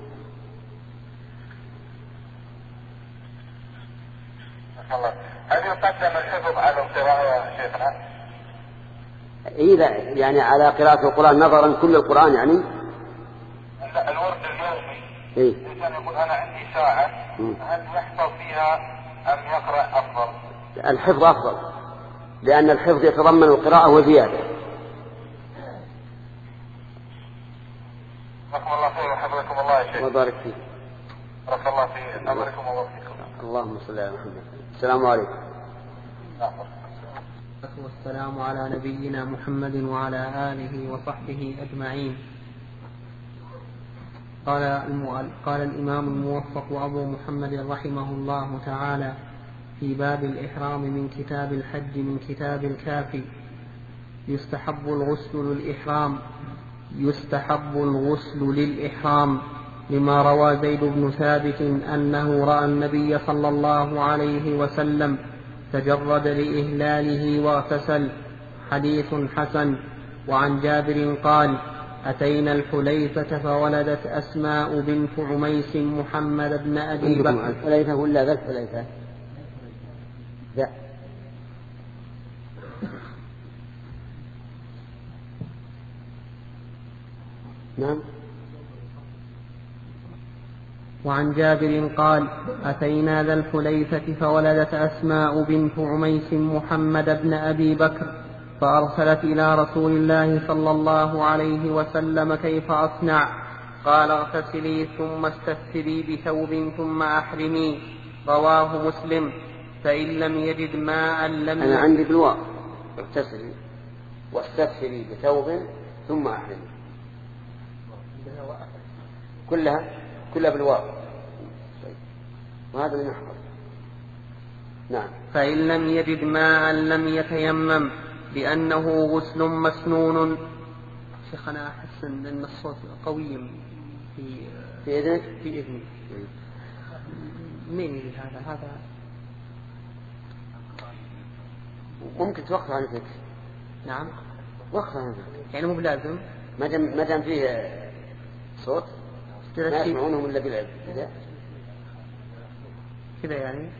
هل يقدم الحفظ على القراءة يا شيخنا؟ إذا يعني على قراءة القرآن نظرا كل القرآن يعني الورد اليومي. إيه؟ الإنسان يقول أنا عندي ساعة، هل يحفظ فيها أم يقرأ أفضل؟ الحفظ أفضل، لأن الحفظ يتضمن القراءة وزيادة. جزاكم الله خير وحفظكم الله يا شيخ. وبارك فيك. بارك الله في أمركم ووفقكم. اللهم صل على محمد. السلام عليكم. والسلام على نبينا محمد وعلى آله وصحبه أجمعين. قال, قال الإمام الموفق أبو محمد رحمه الله تعالى في باب الإحرام من كتاب الحج من كتاب الكافي: يستحب الغسل للإحرام يستحب الغسل للإحرام لما روى زيد بن ثابت أنه رأى النبي صلى الله عليه وسلم تجرد لإهلاله واغتسل، حديث حسن. وعن جابر قال: أتينا الحليفة فولدت أسماء بنت عميس محمد بن أبي بكر. الحليفة ولا ذا الحليفة؟ لا. نعم. وعن جابر قال: أتينا ذا الحليفة فولدت أسماء بنت عميس محمد بن أبي بكر فأرسلت إلى رسول الله صلى الله عليه وسلم: كيف أصنع؟ قال: اغتسلي ثم استثري بثوب ثم أحرمي. رواه مسلم. فإن لم يجد ماء لم أنا عندي بالواو: اغتسلي واستثري بثوب ثم أحرمي. كلها كلها بالواو، وهذا اللي نحفظ. نعم. فإن لم يجد ماء لم يتيمم لأنه غسل مسنون. شيخ أنا أحس أن الصوت قوي في في إذنك في إذني. مين يجي هذا هذا ممكن توقف عن ذلك. نعم وقف عن ذلك، يعني مو بلازم ما دام ما دام فيه صوت ما يسمعونهم إلا بالعلم كذا كذا يعني.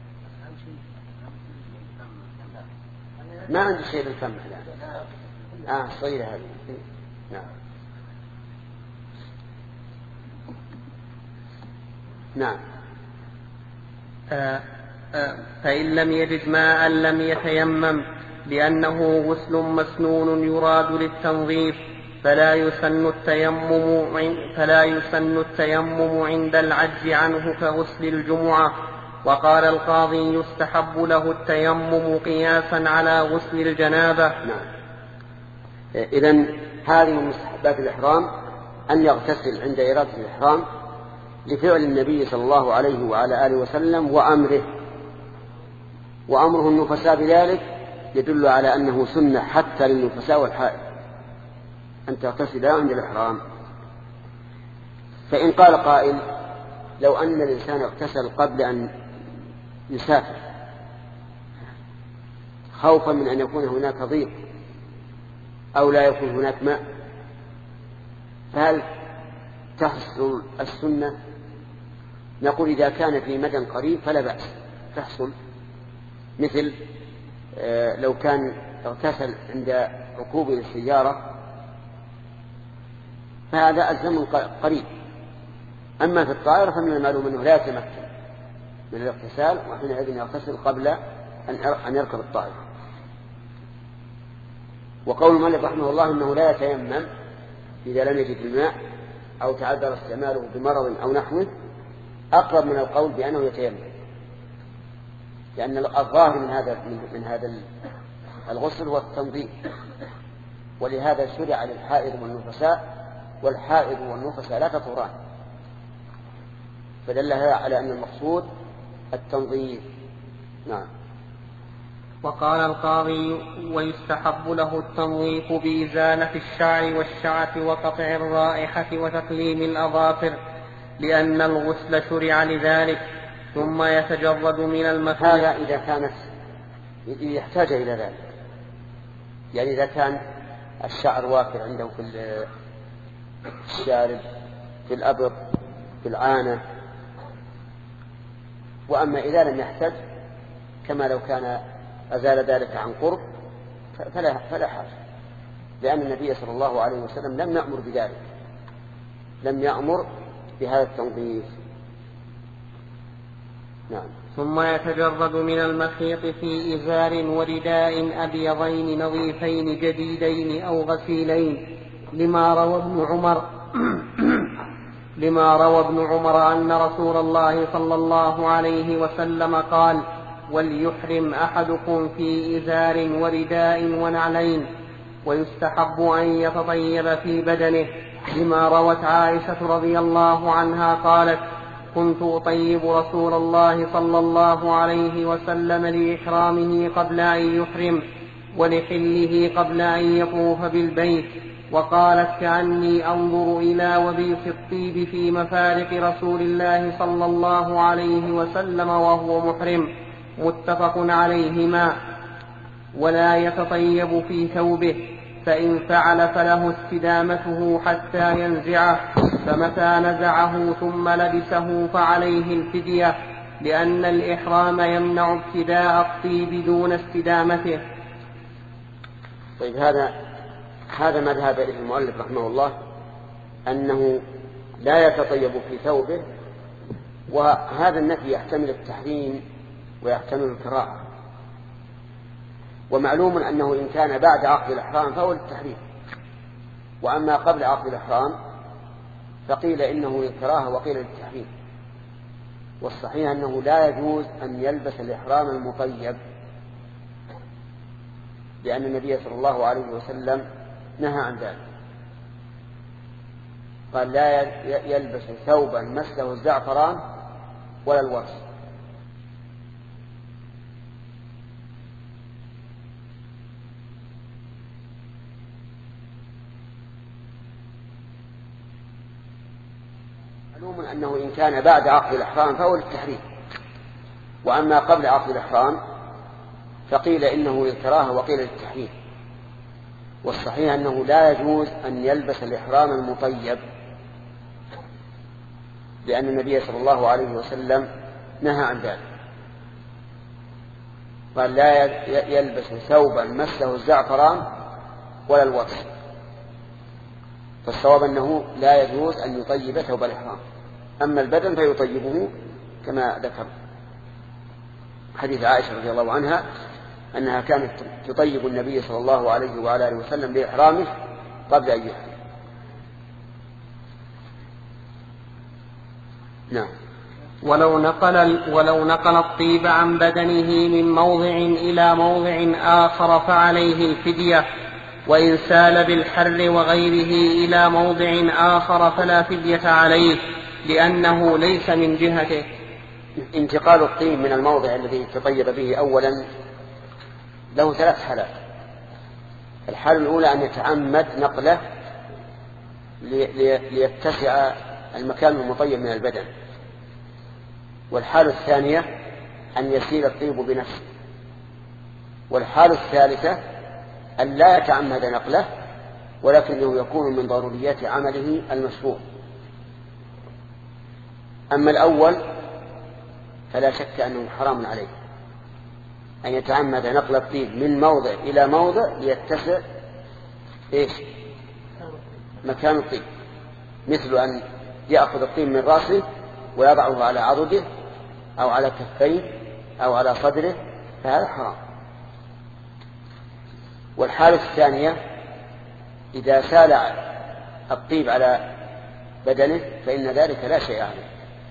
ما عندي شيء بالفم الآن. آه صغيرة هذه. نعم. نعم. آه آه فإن لم يجد ماء لم يتيمم لأنه غسل مسنون يراد للتنظيف، فلا يسن التيمم فلا يسن التيمم عند العجز عنه كغسل الجمعة. وقال القاضي: يستحب له التيمم قياسا على غسل الجنابة. نعم. إذن هذه من مستحبات الإحرام أن يغتسل عند إرادة الإحرام لفعل النبي صلى الله عليه وعلى آله وسلم وأمره، وأمره النفساء بذلك يدل على أنه سنة حتى للنفساء والحائض أن تغتسل عند الإحرام. فإن قال قائل: لو أن الإنسان اغتسل قبل أن يسافر خوفا من أن يكون هناك ضيق أو لا يكون هناك ماء، فهل تحصل السنة؟ نقول: إذا كان في مدى قريب فلا بأس تحصل، مثل لو كان اغتسل عند ركوبه للسيارة فهذا ألزم قريب. أما في الطائرة فمن المعلوم أنه لا يتمكن من الاغتسال، وحينئذ يغتسل قبل أن يركب الطائرة. وقول مالك رحمه الله أنه لا يتيمم إذا لم يجد الماء أو تعذر استعماله بمرض أو نحوه أقرب من القول بأنه يتيمم، لأن الظاهر من هذا من هذا الغسل هو التنظيف، ولهذا شرع للحائض والنفساء، والحائض والنفساء لا تطهران، فدل هذا على أن المقصود التنظيف. نعم. وقال القاضي: ويستحب له التنظيف بإزالة الشعر والشعث وقطع الرائحة وتقليم الأظافر، لأن الغسل شرع لذلك، ثم يتجرد من المكان. هذا إذا كانت يحتاج إلى ذلك، يعني إذا كان الشعر وافر عنده في الشارب، في الأبط، في العانة. وأما إذا لم يحتاج كما لو كان أزال ذلك عن قرب فلا, فلا حاجة، لأن النبي صلى الله عليه وسلم لم يأمر بذلك، لم يأمر بهذا التنظيف. نعم. ثم يتجرد من المخيط في إزار ورداء أبيضين نظيفين جديدين أو غسيلين، لما روى ابن عمر لما روى ابن عمر أن رسول الله صلى الله عليه وسلم قال: وليحرم أحدكم في إزار ورداء ونعلين. ويستحب أن يتطيب في بدنه، لما روت عائشة رضي الله عنها قالت: كنت أطيب رسول الله صلى الله عليه وسلم لإحرامه قبل أن يحرم، ولحله قبل أن يطوف بالبيت. وقالت: كأني أنظر إلى وبيص الطيب في مفارق رسول الله صلى الله عليه وسلم وهو محرم. متفق عليهما. ولا يتطيب في ثوبه، فإن فعل فله استدامته حتى ينزعه، فمتى نزعه ثم لبسه فعليه الفدية، لأن الإحرام يمنع ابتداء الطيب دون استدامته. طيب، هذا هذا ما ذهب إليه المؤلف رحمه الله، أنه لا يتطيب في ثوبه، وهذا النفي يحتمل التحريم ويحتمل الكراهة. ومعلوم أنه إن كان بعد عقد الإحرام فهو للتحريم، وأما قبل عقد الإحرام فقيل إنه للكراهة وقيل للتحريم. والصحيح أنه لا يجوز أن يلبس الإحرام المطيب، لأن النبي صلى الله عليه وسلم نهى عن ذلك، قال: لا يلبس ثوبا مسه الزعفران ولا الورس. معلوم أنه إن كان بعد عقد الإحرام فهو للتحريم، وأما قبل عقد الإحرام فقيل إنه للكراهة وقيل للتحريم. والصحيح أنه لا يجوز أن يلبس الإحرام المطيب، لأن النبي صلى الله عليه وسلم نهى عن ذلك، قال: لا يلبس ثوبا مسه الزعفران ولا الورس. فالصواب أنه لا يجوز أن يطيب ثوب الإحرام، أما البدن فيطيبه كما ذكر حديث عائشة رضي الله عنها أنها كانت تطيب النبي صلى الله عليه وعلى آله وسلم لإحرامه قبل أن يحرم. نعم. ولو نقل, ولو نقل الطيب عن بدنه من موضع إلى موضع آخر فعليه الفدية، وإن سال بالحر وغيره إلى موضع آخر فلا فدية عليه، لأنه ليس من جهته. انتقال الطيب من الموضع الذي تطيب به أولا له ثلاث حالات. الحالة الأولى أن يتعمد نقله ليتسع المكان المطيب من البدن، والحالة الثانية أن يسيل الطيب بنفسه، والحالة الثالثة أن لا يتعمد نقله ولكنه يكون من ضروريات عمله المشروع. أما الأول فلا شك أنه حرام عليه أن يتعمد نقل الطيب من موضع إلى موضع ليتسع إيش مكان الطيب، مثل أن يأخذ الطيب من رأسه ويضعه على عضده أو على كفيه أو على صدره، فهذا حرام. والحالة الثانية إذا سال الطيب على بدنه فإن ذلك لا شيء عليه،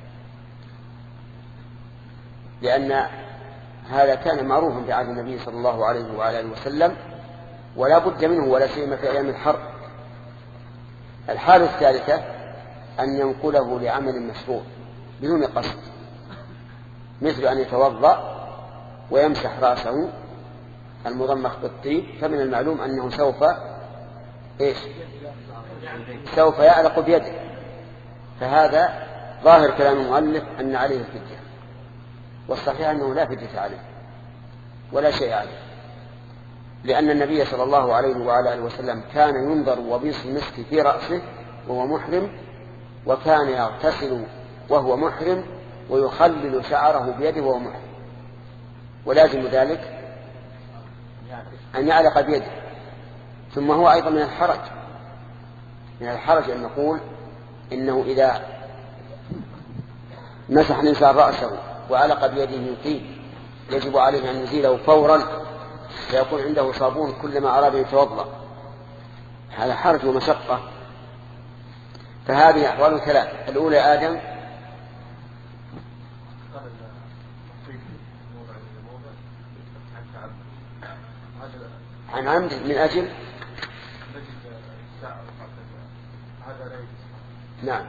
لأن هذا كان معروفا في عهد النبي صلى الله عليه وعلى آله وسلم ولا بد منه، ولا سيما في أيام الحر. الحالة الثالثة أن ينقله لعمل مشروع بدون قصد، مثل أن يتوضأ ويمسح رأسه المضمخ بالطيب، فمن المعلوم أنه سوف إيش سوف يعلق بيده، فهذا ظاهر كلام المؤلف أن عليه الفدية، والصحيح أنه لا فدية عليه ولا شيء عليه، لأن النبي صلى الله عليه وعلى آله وسلم كان ينظر وبيص المسك في رأسه وهو محرم، وكان يغتسل وهو محرم ويخلل شعره بيده وهو محرم، ولازم ذلك أن يعلق بيده. ثم هو أيضا من الحرج من الحرج أن نقول إنه إذا مسح الإنسان رأسه وعلق بيده طيب يجب عليه أن يزيله فورا، فيكون عنده صابون كلما أراد أن يتوضأ، هذا حرج ومشقة. فهذه أحوال ثلاث: الأولى آدم عن عمد من أجل نعم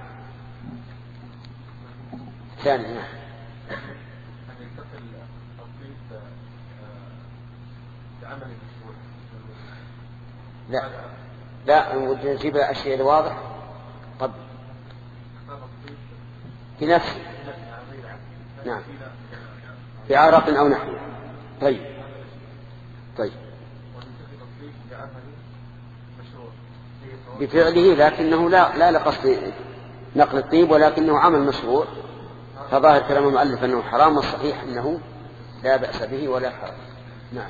ثاني نعم لا لا ودنا نجيب الشيء الواضح طب في نفسه نعم في عرق أو نحوه طيب طيب بفعله لكنه لا لا لقصد نقل الطيب ولكنه عمل مشروع فظاهر كلام المؤلف أنه حرام والصحيح أنه لا بأس به ولا حرام نعم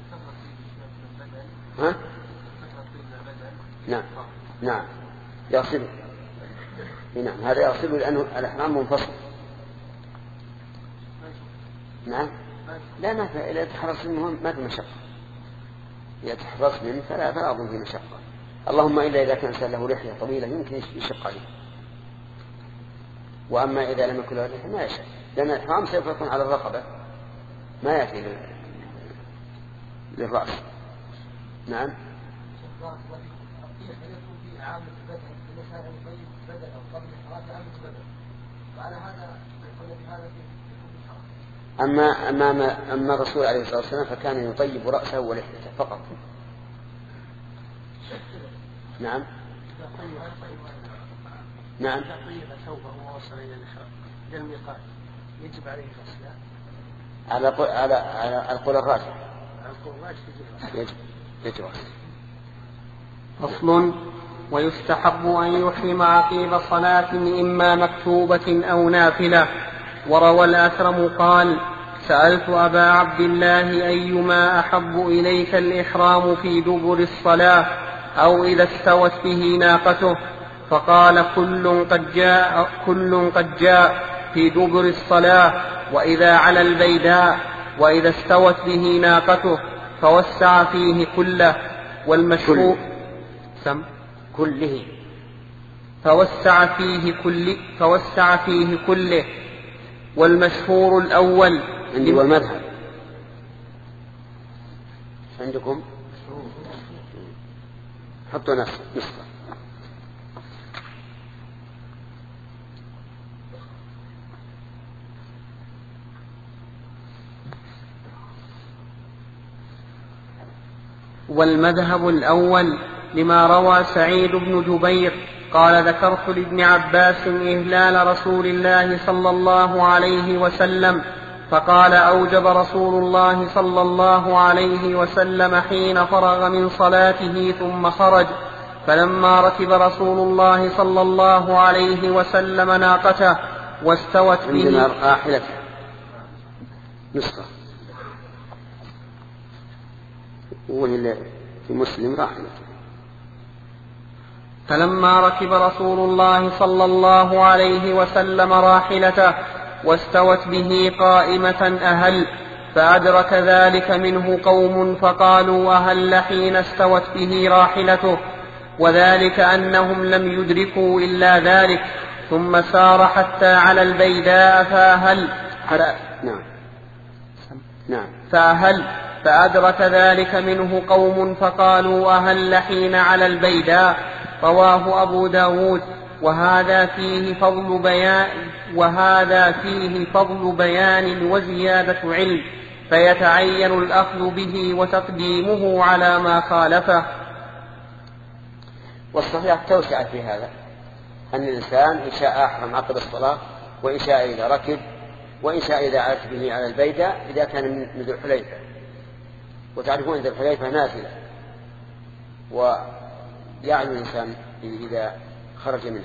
ها؟ نعم نعم يغسل نعم هذا يغسل لأنه الإحرام منفصل نعم لا ما في إذا تحرص منه ما في مشقة إذا تحرص منه فلا فلا أظن في مشقة اللهم إلا إذا كان له لحية طويلة يمكن يشق عليه وأما إذا لم يكن له لحية ما يشق لأن الإحرام سوف يكون على الرقبة ما يأتي للرأس نعم أما أما أما الرسول عليه الصلاة والسلام فكان يطيب رأسه ولحيته فقط نعم نعم إذا طيب ثوبه ووصل إلى الميقات يجب عليه غسله على قول على على القول الراجح على القول الراجح يجب يجب فصل ويستحب أن يحرم عقيب صلاة إما مكتوبة أو نافلة. وروى الأكرم قال سألت أبا عبد الله أيما أحب إليك الإحرام في دبر الصلاة أو إذا استوت به ناقته فقال كل قد جاء كل قد جاء في دبر الصلاة وإذا على البيداء وإذا استوت به ناقته فوسع فيه كله والمشروع سم كله فوسع فيه كل فوسع فيه كله والمشهور الأول عندي والمذهب عندكم حطوا نفس نسخة والمذهب الأول لما روى سعيد بن جبير قال ذكرت لابن عباس إهلال رسول الله صلى الله عليه وسلم فقال أوجب رسول الله صلى الله عليه وسلم حين فرغ من صلاته ثم خرج فلما ركب رسول الله صلى الله عليه وسلم ناقته واستوت به راحلته نسخة وهي في مسلم راحلته فلما ركب رسول الله صلى الله عليه وسلم راحلته واستوت به قائمة أهل فأدرك ذلك منه قوم فقالوا أهل حين استوت به راحلته وذلك أنهم لم يدركوا إلا ذلك ثم سار حتى على البيداء فأهل نعم نعم فأهل فأدرك ذلك منه قوم فقالوا أهل حين على البيداء رواه أبو داود وهذا فيه فضل بيان وهذا فيه فضل بيان وزيادة علم فيتعين الأخذ به وتقديمه على ما خالفه. والصحيح توسع في هذا أن الإنسان إن شاء أحرم عقب الصلاة وإن شاء إذا ركب وإن شاء إذا عاد به على البيداء إذا كان من ذو الحليفة وتعرفون ذو الحليفة نازلة ويعلم الإنسان إذا خرج منها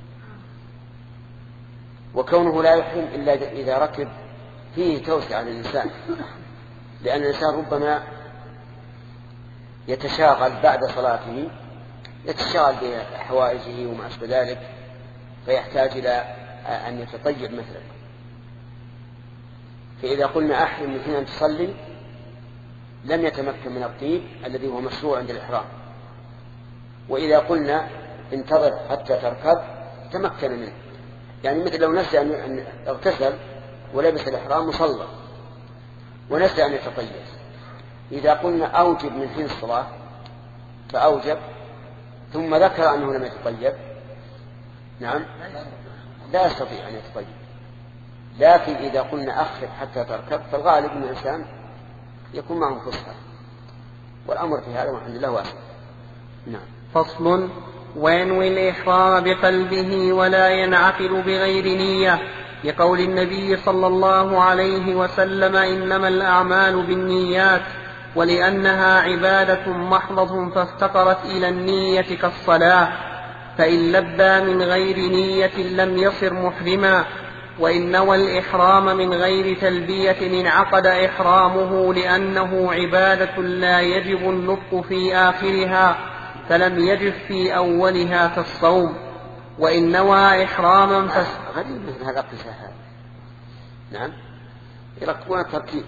وكونه لا يحرم إلا إذا ركب فيه توسع للإنسان لأن الإنسان ربما يتشاغل بعد صلاته يتشاغل بحوائجه وما أشبه ذلك فيحتاج إلى أن يتطيب مثلا فإذا قلنا أحرم من حين أن تصلي لم يتمكن من الطيب الذي هو مشروع عند الإحرام وإذا قلنا انتظر حتى تركب تمكن منه يعني مثل لو نسي أن اغتسل ولبس الإحرام وصلى ونسي أن يتطيب. إذا قلنا أوجب من حين الصلاة فأوجب ثم ذكر أنه لم يتطيب، نعم لا يستطيع أن يتطيب. لكن إذا قلنا أخر حتى تركب فالغالب أن الإنسان يكون معه فسحة، والأمر في هذا والحمد لله واسع. نعم. فصل: وينوي الإحرام بقلبه ولا ينعقد بغير نية، لقول النبي صلى الله عليه وسلم: إنما الأعمال بالنيات، ولأنها عبادة محضة فافتقرت إلى النية كالصلاة، فإن لبى من غير نية لم يصر محرما، وإن نوى الإحرام من غير تلبية انعقد إحرامه، لأنه عبادة لا يجب النطق في آخرها فلم يجب في أولها كالصوم. وإن نوى إحراما فس... غريب مثل هذا القصة هذا. نعم يركبون التركيب.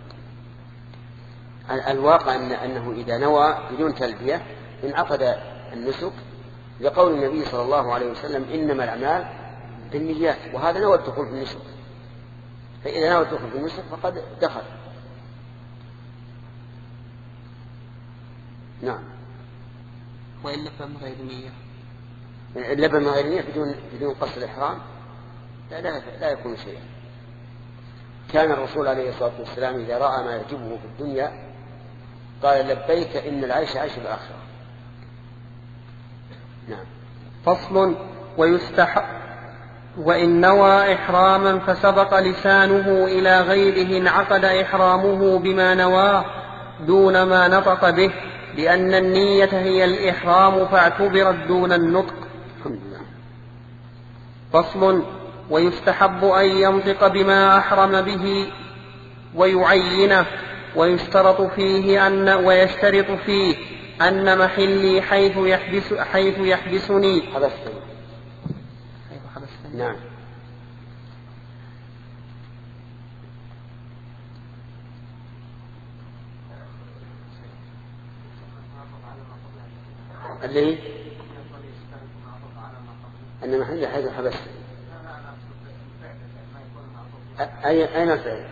الواقع أن أنه إذا نوى بدون تلبية انعقد النسك، لقول النبي صلى الله عليه وسلم: إنما الأعمال بالنيات، وهذا نوى الدخول في النسك. فإذا نوى الدخول في النسك فقد دخل. نعم. وإن لبى من غير نية، اللبن من غير نية بدون بدون قصد الإحرام لا, لا, لا يكون شيئا. كان الرسول عليه الصلاة والسلام إذا رأى ما يعجبه في الدنيا قال: لبيك إن العيش عيش الآخرة. نعم. فصل: ويستحب وإن نوى إحراما فسبق لسانه إلى غيره انعقد إحرامه بما نواه دون ما نطق به، لأن النية هي الإحرام فاعتبرت دون النطق. فصل: ويستحب أن ينطق بما أحرم به ويعينه، ويشترط فيه أن ويشترط فيه أن محلي حيث يحبس حيث يحبسني. حبستني. نعم. اللي أن محل حيث حبستني. أي أين الفعل؟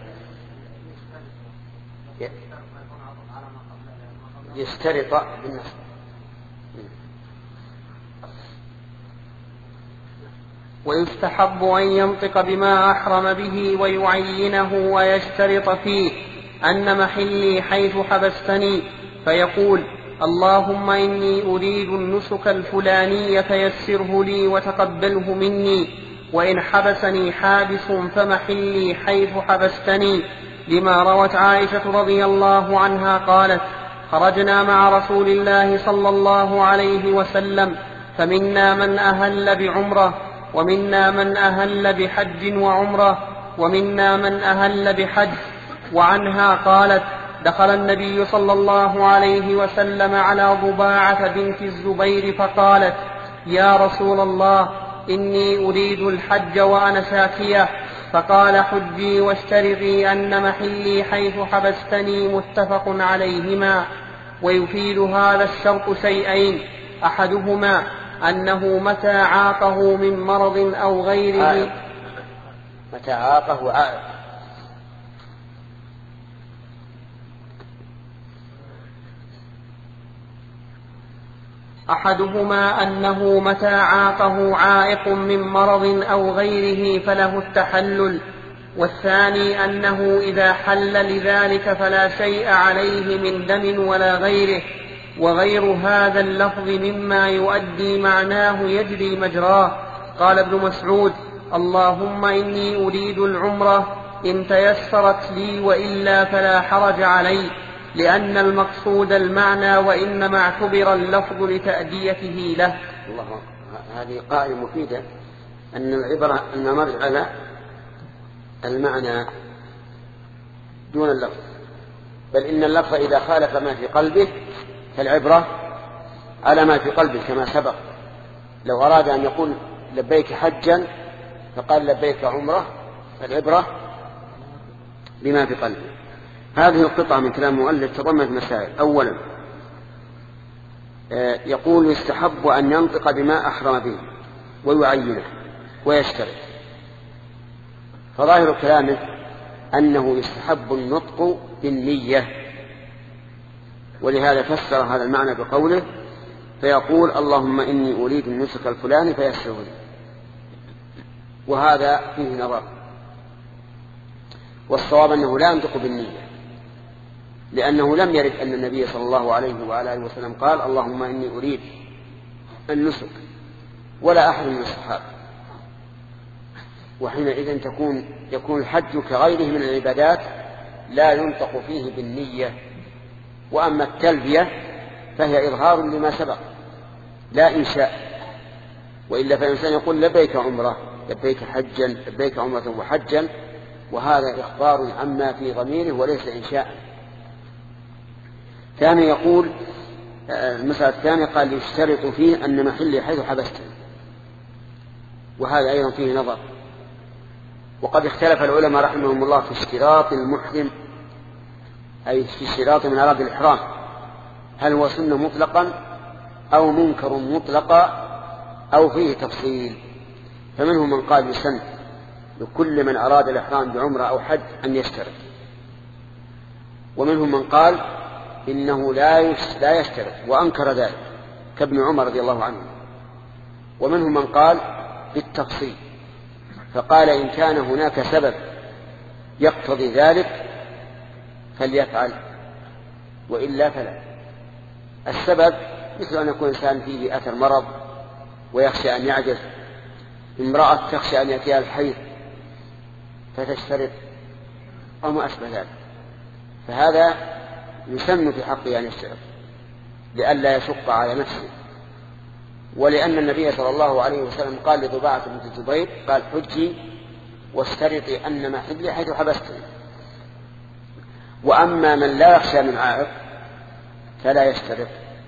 يشترط بالنصب. ويستحب أن ينطق بما أحرم به ويعينه، ويشترط فيه أن محلي حيث حبستني، فيقول: اللهم إني أريد النسك الفلاني فيسره لي وتقبله مني، وإن حبسني حابس فمحلي حيث حبستني، لما روت عائشة رضي الله عنها قالت: خرجنا مع رسول الله صلى الله عليه وسلم فمنا من أهل بعمرة، ومنا من أهل بحج وعمرة، ومنا من أهل بحج. وعنها قالت: دخل النبي صلى الله عليه وسلم على ضباعة بنت الزبير فقالت: يا رسول الله إني أريد الحج وأنا شاكية، فقال: حجي واشترطي أن محلي حيث حبستني، متفق عليهما. ويفيد هذا الشرط شيئين: أحدهما أنه متى عاقه من مرض أو غيره عائق. متى عاقه عائق. أحدهما أنه متى عاقه عائق من مرض أو غيره فله التحلل، والثاني أنه إذا حل لذلك فلا شيء عليه من دم ولا غيره. وغير هذا اللفظ مما يؤدي معناه يجري مجراه. قال ابن مسعود: اللهم إني أريد العمرة إن تيسرت لي، وإلا فلا حرج علي، لأن المقصود المعنى، وإنما اعتبر اللفظ لتأديته له. الله، هذه قاعدة مفيدة، أن العبرة أن نرجع على المعنى دون اللفظ، بل إن اللفظ إذا خالف ما في قلبه فالعبرة على ما في قلبه كما سبق. لو أراد أن يقول لبيك حجا فقال لبيك عمرة، فالعبرة بما في قلبه. هذه القطعة من كلام مؤلف تضمنت مسائل. أولا يقول: يستحب أن ينطق بما أحرم به ويعينه ويشترط. فظاهر كلامه أنه يستحب النطق بالنية، ولهذا فسر هذا المعنى بقوله فيقول اللهم إني أريد النسك الفلاني فيسره لي، وهذا فيه نظر. والصواب أنه لا ينطق بالنية، لأنه لم يرد أن النبي صلى الله عليه وعلى آله وسلم قال اللهم إني أريد النسك، ولا أحد من الصحابة. وحينئذ تكون يكون الحج كغيره من العبادات لا ينطق فيه بالنية. وأما التلبية فهي إظهار لما سبق لا إنشاء، وإلا فالإنسان يقول لبيك عمرة، لبيك حجا، لبيك عمرة وحجا، وهذا إخبار عما في ضميره وليس إنشاء. ثاني يقول المسألة الثانية قال يشترط فيه أن محلي حيث حبسته، وهذا أيضا فيه نظر. وقد اختلف العلماء رحمهم الله في اشتراط المحرم، أي في اشتراط من أراد الإحرام، هل هو سنة مطلقا أو منكر مطلقا أو فيه تفصيل. فمنهم من قال يسن لكل من أراد الإحرام بعمرة أو حج أن يشترط، ومنهم من قال إنه لا يشترط وأنكر ذلك كابن عمر رضي الله عنه، ومنهم من قال بالتفصيل، فقال إن كان هناك سبب يقتضي ذلك فليفعل وإلا فلا. السبب مثل أن يكون إنسان فيه أثر مرض ويخشى أن يعجز، امرأة تخشى أن يأتيها الحيض فتشترط أو ما أشبه ذلك، فهذا يسن في حقه أن يشترط لئلا يشق على نفسه. ولأن النبي صلى الله عليه وسلم قال لضباعة بنت الزبير قال حجي واشترطي أن محلي حيث حبستني. وأما من لا يخشى من عائق فلا يشترط،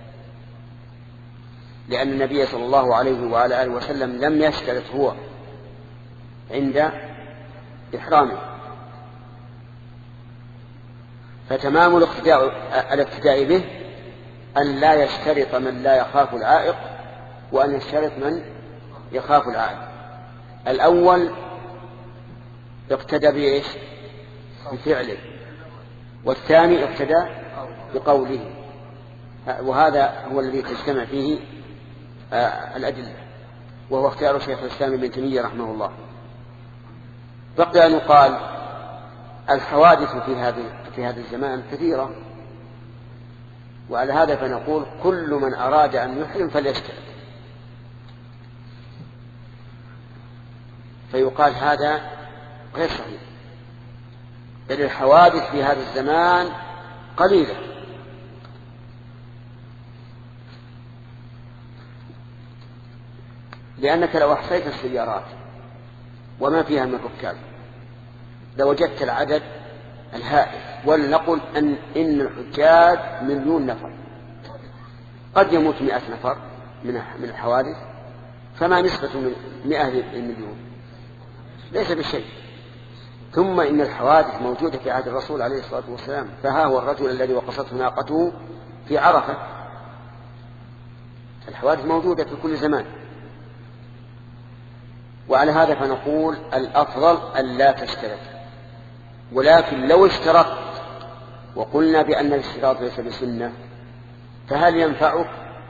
لأن النبي صلى الله عليه وعلى آله وسلم لم يشترط هو عند إحرامه. فتمام الاقتداء, الاقتداء به أن لا يشترط من لا يخاف العائق، وأن يشترط من يخاف العائق. الأول اقتدى بإيش؟ بفعله، والثاني اقتدى بقوله، وهذا هو الذي تجتمع فيه الأدلة، وهو اختيار شيخ الإسلام ابن تيمية رحمه الله. بقي أن يقال الحوادث في هذه في هذا الزمان كثيرة، وعلى هذا فنقول كل من أراد أن يحرم فليشترط. فيقال هذا غير صحيح، بل الحوادث في هذا الزمان قليلة، لأنك لو أحصيت السيارات وما فيها من الركاب لوجدت العدد الهائل. ولنقل أن إن الحجاج مليون نفر، قد يموت مئة نفر من الحوادث، فما نسبة من مئة المليون؟ ليس بشيء. ثم إن الحوادث موجودة في عهد الرسول عليه الصلاة والسلام، فها هو الرجل الذي وقصته ناقته في عرفة. الحوادث موجودة في كل زمان. وعلى هذا فنقول الأفضل أن لا تشترط، ولكن لو اشترطت وقلنا بأن الاشتراط ليس بسنة فهل ينفعك؟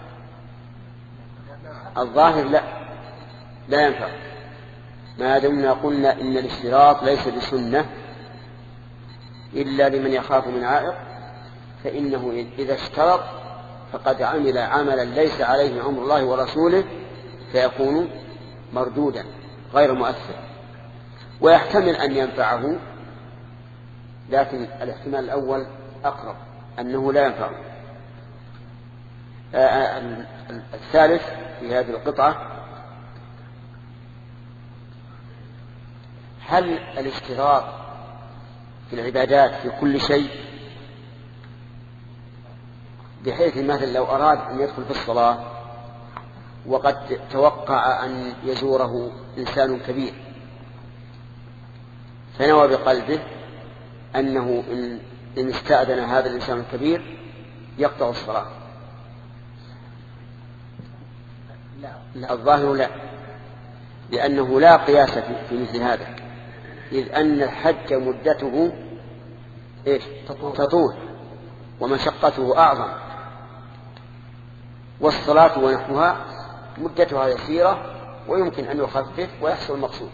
الظاهر لا لا ينفع، ما دمنا قلنا إن الاشتراط ليس بسنة إلا لمن يخاف من عائق، فإنه إذا اشترط فقد عمل عملا ليس عليه أمر الله ورسوله فيكون مردودا غير مؤثر. ويحتمل أن ينفعه، لكن الاحتمال الأول أقرب أنه لا ينفعه. الثالث في هذه القطعة هل الاشتراط في العبادات في كل شيء، بحيث مثلا لو أراد أن يدخل في الصلاة وقد توقع أن يزوره إنسان كبير فنوى بقلبه أنه إن استأذن هذا الإنسان الكبير يقطع الصلاة؟ لا. الظاهر لا، لأنه لا قياس في مثل هذا، إذ أن الحج مدته إيش؟ تطول ومشقته أعظم، والصلاة ونحوها مدتها يسيرة ويمكن أن يخفف ويحصل المقصود.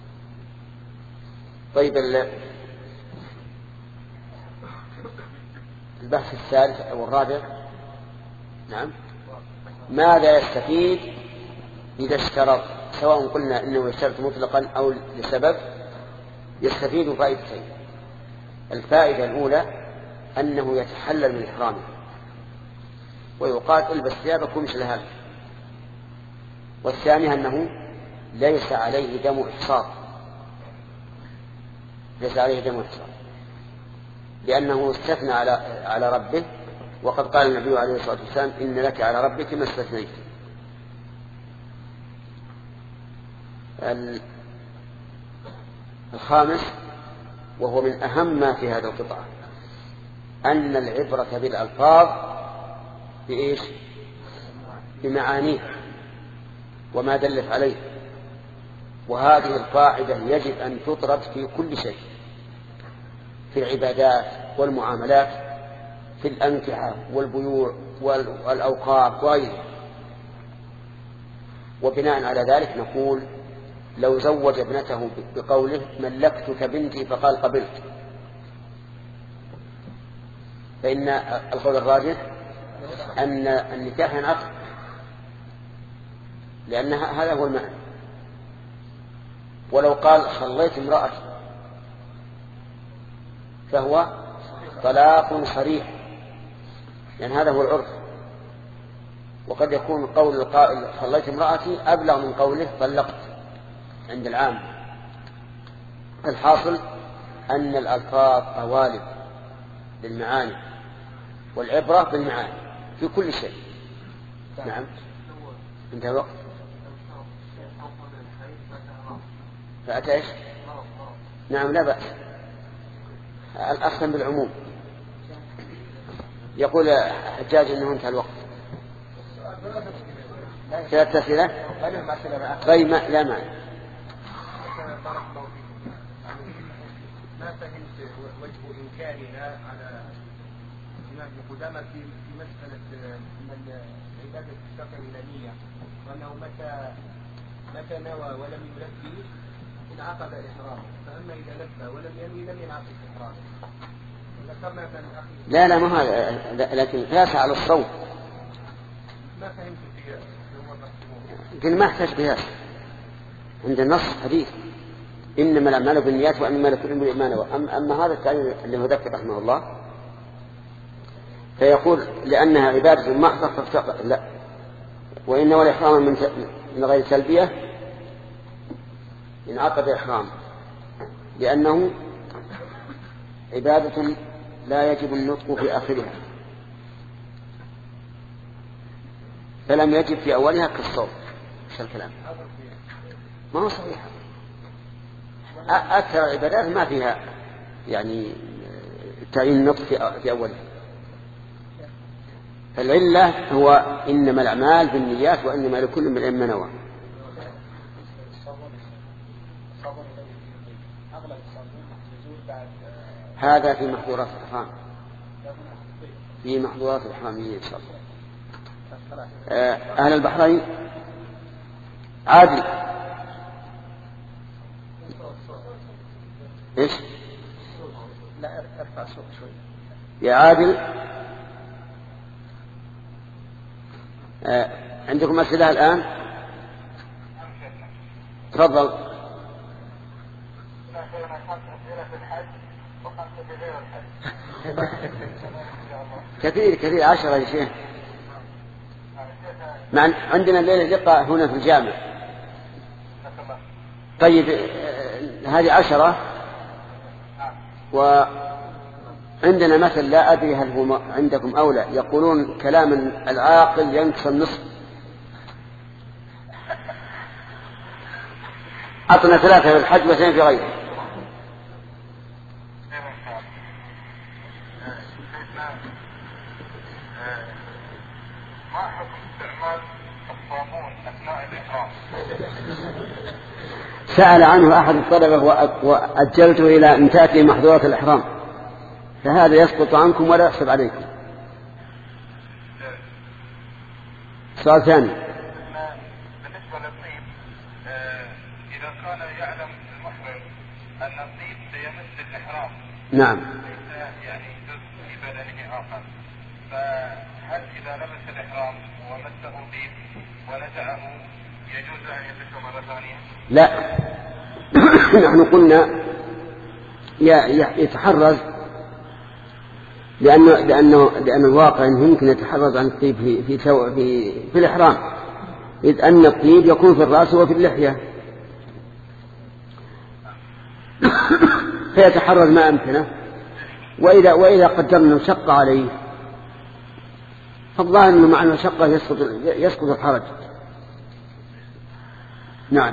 طيب البحث الثالث أو الرابع، نعم، ماذا يستفيد إذا اشترط، سواء قلنا إنه يشترط مطلقا أو لسبب، يستفيد فائدتين. الفائدة الأولى أنه يتحلل من إحرامه ويقال البس ثيابك ومثل هذا. والثانية أنه ليس عليه دم إحصار، ليس عليه دم إحصار لأنه استثنى على على ربه، وقد قال النبي عليه الصلاة والسلام إن لك على ربك ما استثنيت. الخامس وهو من أهم ما في هذا القطعة أن العبرة بالألفاظ بإيش؟ بمعانيه وما دلت عليه. وهذه القاعدة يجب أن تطرد في كل شيء، في العبادات والمعاملات، في الأنكحة والبيوع والأوقاف وغيرها. وبناء على ذلك نقول لو زوج ابنته بقوله ملكتك بنتي فقال قبلت، فإن القول الراجح أن النكاح ينعقد، لأن هذا هو المعنى. ولو قال خليت امرأتي فهو طلاق صريح، لأن هذا هو العرف. وقد يكون قول القائل خليت امرأتي أبلغ من قوله طلقت عند العام. الحاصل أن الألفاظ قوالب للمعاني، والعبرة بالمعاني في كل شيء. نعم، انتهى الوقت. فأتى إيش؟ نعم، لا بأس، الأحسن بالعموم. يقول حجاج أنه انتهى الوقت. ثلاثة أسئلة غير ما لا معنى. ما فهمت وجه إنكارنا على الإمام ابن قدامة في مسألة من عبادة السفر إلى نية، وأنه متى متى نوى ولم يلبي انعقد إحرامه، فأما إذا لبى ولم ينوي لم ينعقد إحرامه. لا لا ما هذا، لكن قياس على الصوم. ما فهمت فيه. لكن ما احتاج قياس عند النص حديث إنما الأعمال بالنيات وإنما لكل امرئ ما نوى. أما هذا التعليل اللي هو ذكر رحمه الله فيقول لأنها عبادة محضة فافتقر، لا، وإن والإحرام من من غير تلبية انعقد إحرام، لأنه عبادة لا يجب النطق في آخرها، فلم يجب في أولها كالصوم. ايش الكلام؟ ما هو صحيح. أكثر العبادات ما فيها يعني تعيين النطق في أولها. فالعلة هو إنما الأعمال بالنيات وإنما لكل امرئ ما نوى. هذا في محظورات الإحرام، في محظورات الإحرامية إن شاء الله. أهل البحرين عادل إيش؟ لا ارفع صوت شوي يا عادل. آه. عندكم أسئلة الآن؟ تفضل. كثير كثير عشرة يا شيخ. مع عندنا الليلة لقاء هنا في الجامع. طيب هذه عشرة، وعندنا مثل لا أدري هل هو عندكم أو لا، يقولون كلام العاقل ينقص النصف. أعطنا ثلاثة في الحج واثنين في غيره. ما حكم استعمال الصابون أثناء الإحرام. سأل عنه أحد الطلبة وأجلته إلى أن تأتي محظورات الإحرام، فهذا يسقط عنكم ولا يحسب عليكم. سؤال ثاني. بالنسبة للطيب، إذا كان يعلم المحرم أن الطيب سيمس الإحرام، نعم، يعني جزء في بدنه آخر، فهل إذا لبس الإحرام ومسه طيب ونزعه يجوز أن يلبسه مرة ثانية؟ لا. نحن قلنا يتحرز، لأنه لأنه لأن الواقع أنه يمكن يتحرز عن الطيب في في في, في الإحرام، إذ أن الطيب يكون في الرأس وفي اللحية، فيتحرز ما أمكنه. وإذا وإذا قدرنا المشقة عليه فالظاهر أنه مع المشقة يسقط يسقط الحرج. نعم.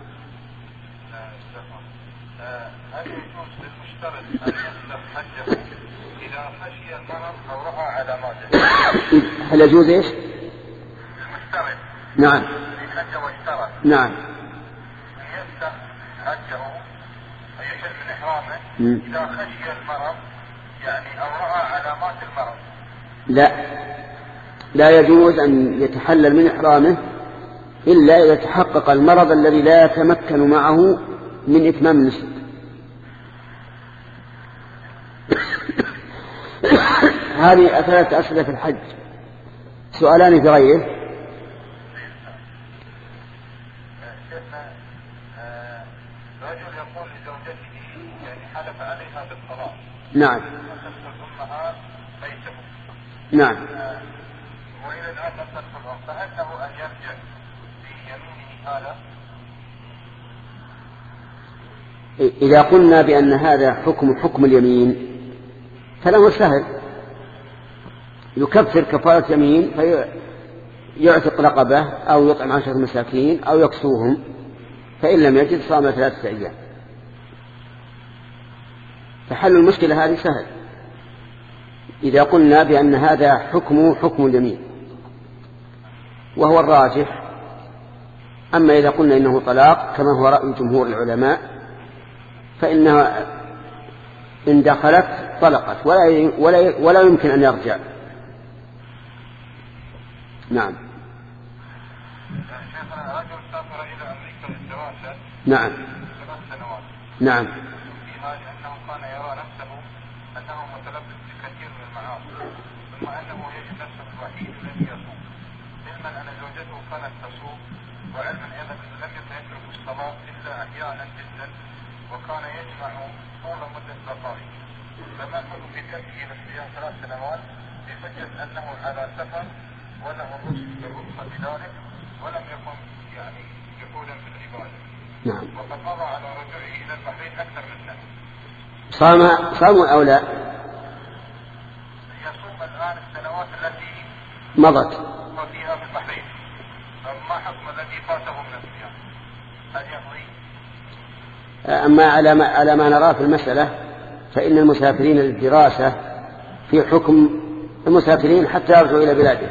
هل يجوز للمشترط أن يصلح حجه إذا خشي المرض أو رأى علاماته؟ هل يجوز إيش؟ المشترط. نعم. حجه واشترط. نعم. يفتح حجه ويحل من إحرامه إذا خشي المرض، يعني أو رأى علامات المرض. لا، لا يجوز أن يتحلل من إحرامه إلا إذا تحقق المرض الذي لا يتمكن معه من إتمام النسك. هذه ثلاثة أسئلة في الحج، سؤالان في غيره. شيخنا، رجل يقول لزوجته يعني حلف عليها بالطلاق. نعم. وتدخل أمها بيته. نعم. وإلى الآن لم تدخل، فهل له أن يرجع في يمينه هذا؟ إذا قلنا بأن هذا حكم حكم اليمين فله سهل، يكفر كفارة يمين فيعتق رقبة أو يطعم عشرة مساكين أو يكسوهم، فإن لم يجد صام ثلاثة أيام. فحل المشكلة هذه سهل إذا قلنا بأن هذا حكم حكم اليمين وهو الراجح. أما إذا قلنا إنه طلاق كما هو رأي جمهور العلماء فإنها إن دخلت طلقت ولا, ولا, ولا يمكن أن يرجع. نعم. شيخنا، رجل سافر إلى أمريكا للدراسة. نعم. ثلاث سنوات. نعم. فيها لأنه كان يرى نفسه أنه متلبس بكثير من المعاصي، ثم أنه يجد نفسه الوحيد الذي يصوم، علما أن زوجته كانت تصوم، وعلما أيضا أنه لم يكن يترك الصلاة إلا أحيانا جدا، وكان يجمع طول مدة بقائه. فما الحكم في تركه للصيام ثلاث سنوات بحجة أنه على سفر وله الرخصة بذلك ولم يكن يعني جحودا بالعبادة؟ نعم. وقد مضى على رجوعه إلى البحرين أكثر من سنة. صام صام أو لا؟ يصوم الآن السنوات التي مضت فيها في البحرين، فما حكم الذي فاته من الصيام؟ هل يقضي؟ أما على ما, على ما نرى في المسألة فإن المسافرين للدراسة في حكم المسافرين حتى يرجعوا إلى بلاده،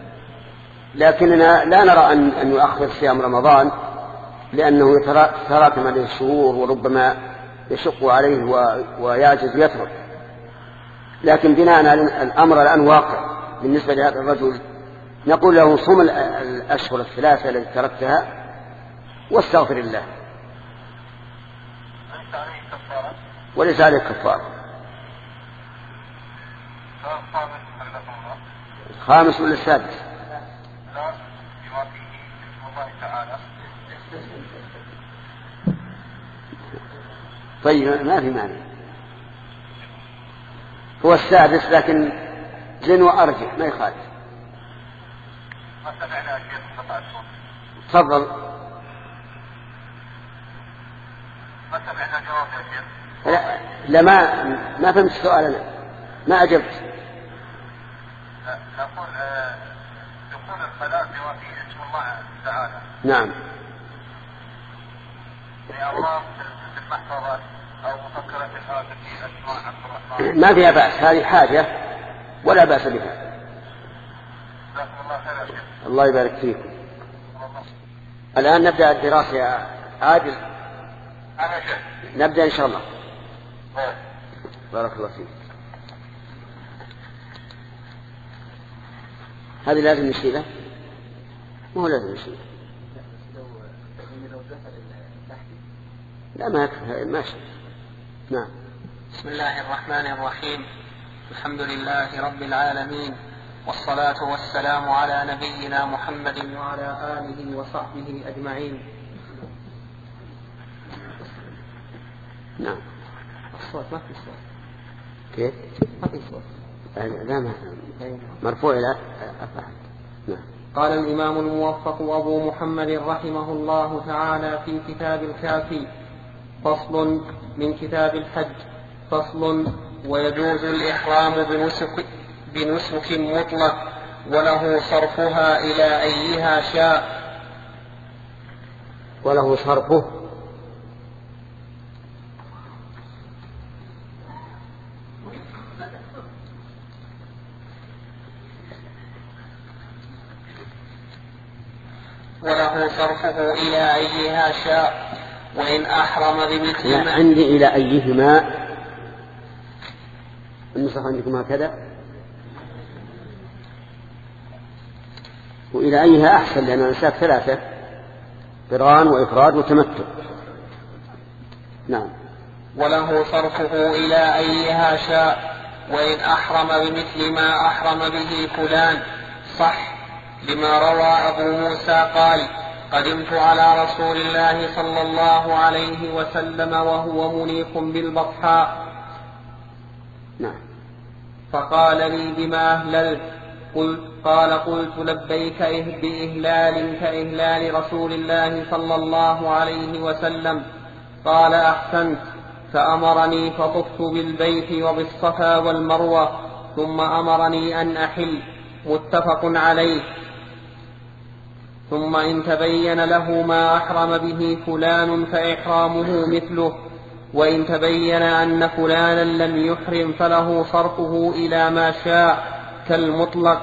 لكننا لا نرى أن, أن يؤخر صيام رمضان لأنه يتراكم عليه الشهور وربما يشق عليه ويعجز يترك. لكن بناء على الأمر الآن واقع بالنسبة لهذا الرجل نقول له صم الأشهر الثلاثة التي تركتها واستغفر الله، وليس عليه كفارة. الخامس ولا السادس؟ لا، بما فيه اسم الله تعالى. طيب ما في مانع، هو السادس لكن زن وأرجح ما يخالف. ما سمعنا شيء قطع الصوت. تفضل. ما سمعنا جواب يا شيخ. لا, لا ما ما فهمت السؤال أنا ما أجبت. نقول دخول الخلاء بما فيه اسم الله تعالى. نعم. لأوراق في المحفظة أو مفكرة الهاتف في أسماء عبد الرحمن. ما فيها بأس، هذه حاجة ولا بأس بها. جزاكم الله خير يا شيخ. الله يبارك فيكم. الآن نبدأ الدراسة يا عادل. أنا شيخ. نبدأ إن شاء الله. بارك الله فيك. هذه لازم نشيلها؟ مو لازم نشيلها. لا ما يكفي ماشي. نعم. بسم الله الرحمن الرحيم. الحمد لله رب العالمين، والصلاة والسلام على نبينا محمد وعلى آله وصحبه أجمعين. نعم. الصوت ما في صوت. كيف؟ ما في صوت. لا ما مرفوع إلى أفعل. نعم. قال الإمام الموفق أبو محمد رحمه الله تعالى في كتاب الكافي: فصل من كتاب الحج. فصل: ويجوز الإحرام بنسك, بنسك مطلق، وله صرفها إلى أيها شاء. وله صرفه وله صرفه إلى أيها شاء، وإن أحرم بمثل ما عندي إلى أيهما. النسخ عندكم هكذا، وإلى أيها أحسن، لأن النساك ثلاثة: قران وإفراد وتمتع. نعم. وله صرفه إلى أيها شاء، وإن أحرم بمثل ما أحرم به فلان صح، لما روى أبو موسى قال: قدمت على رسول الله صلى الله عليه وسلم وهو منيق بالبطحاء، نعم. فقال لي: بما أهللت؟ قلت قال: قلت لبيك بإهلال كإهلال رسول الله صلى الله عليه وسلم. قال: أحسنت. فأمرني فطفت بالبيت وبالصفا والمروة، ثم أمرني أن أحل. متفق عليه. ثم إن تبين له ما أحرم به فلان فإحرامه مثله، وإن تبين أن فلانا لم يحرم فله صرفه إلى ما شاء كالمطلق،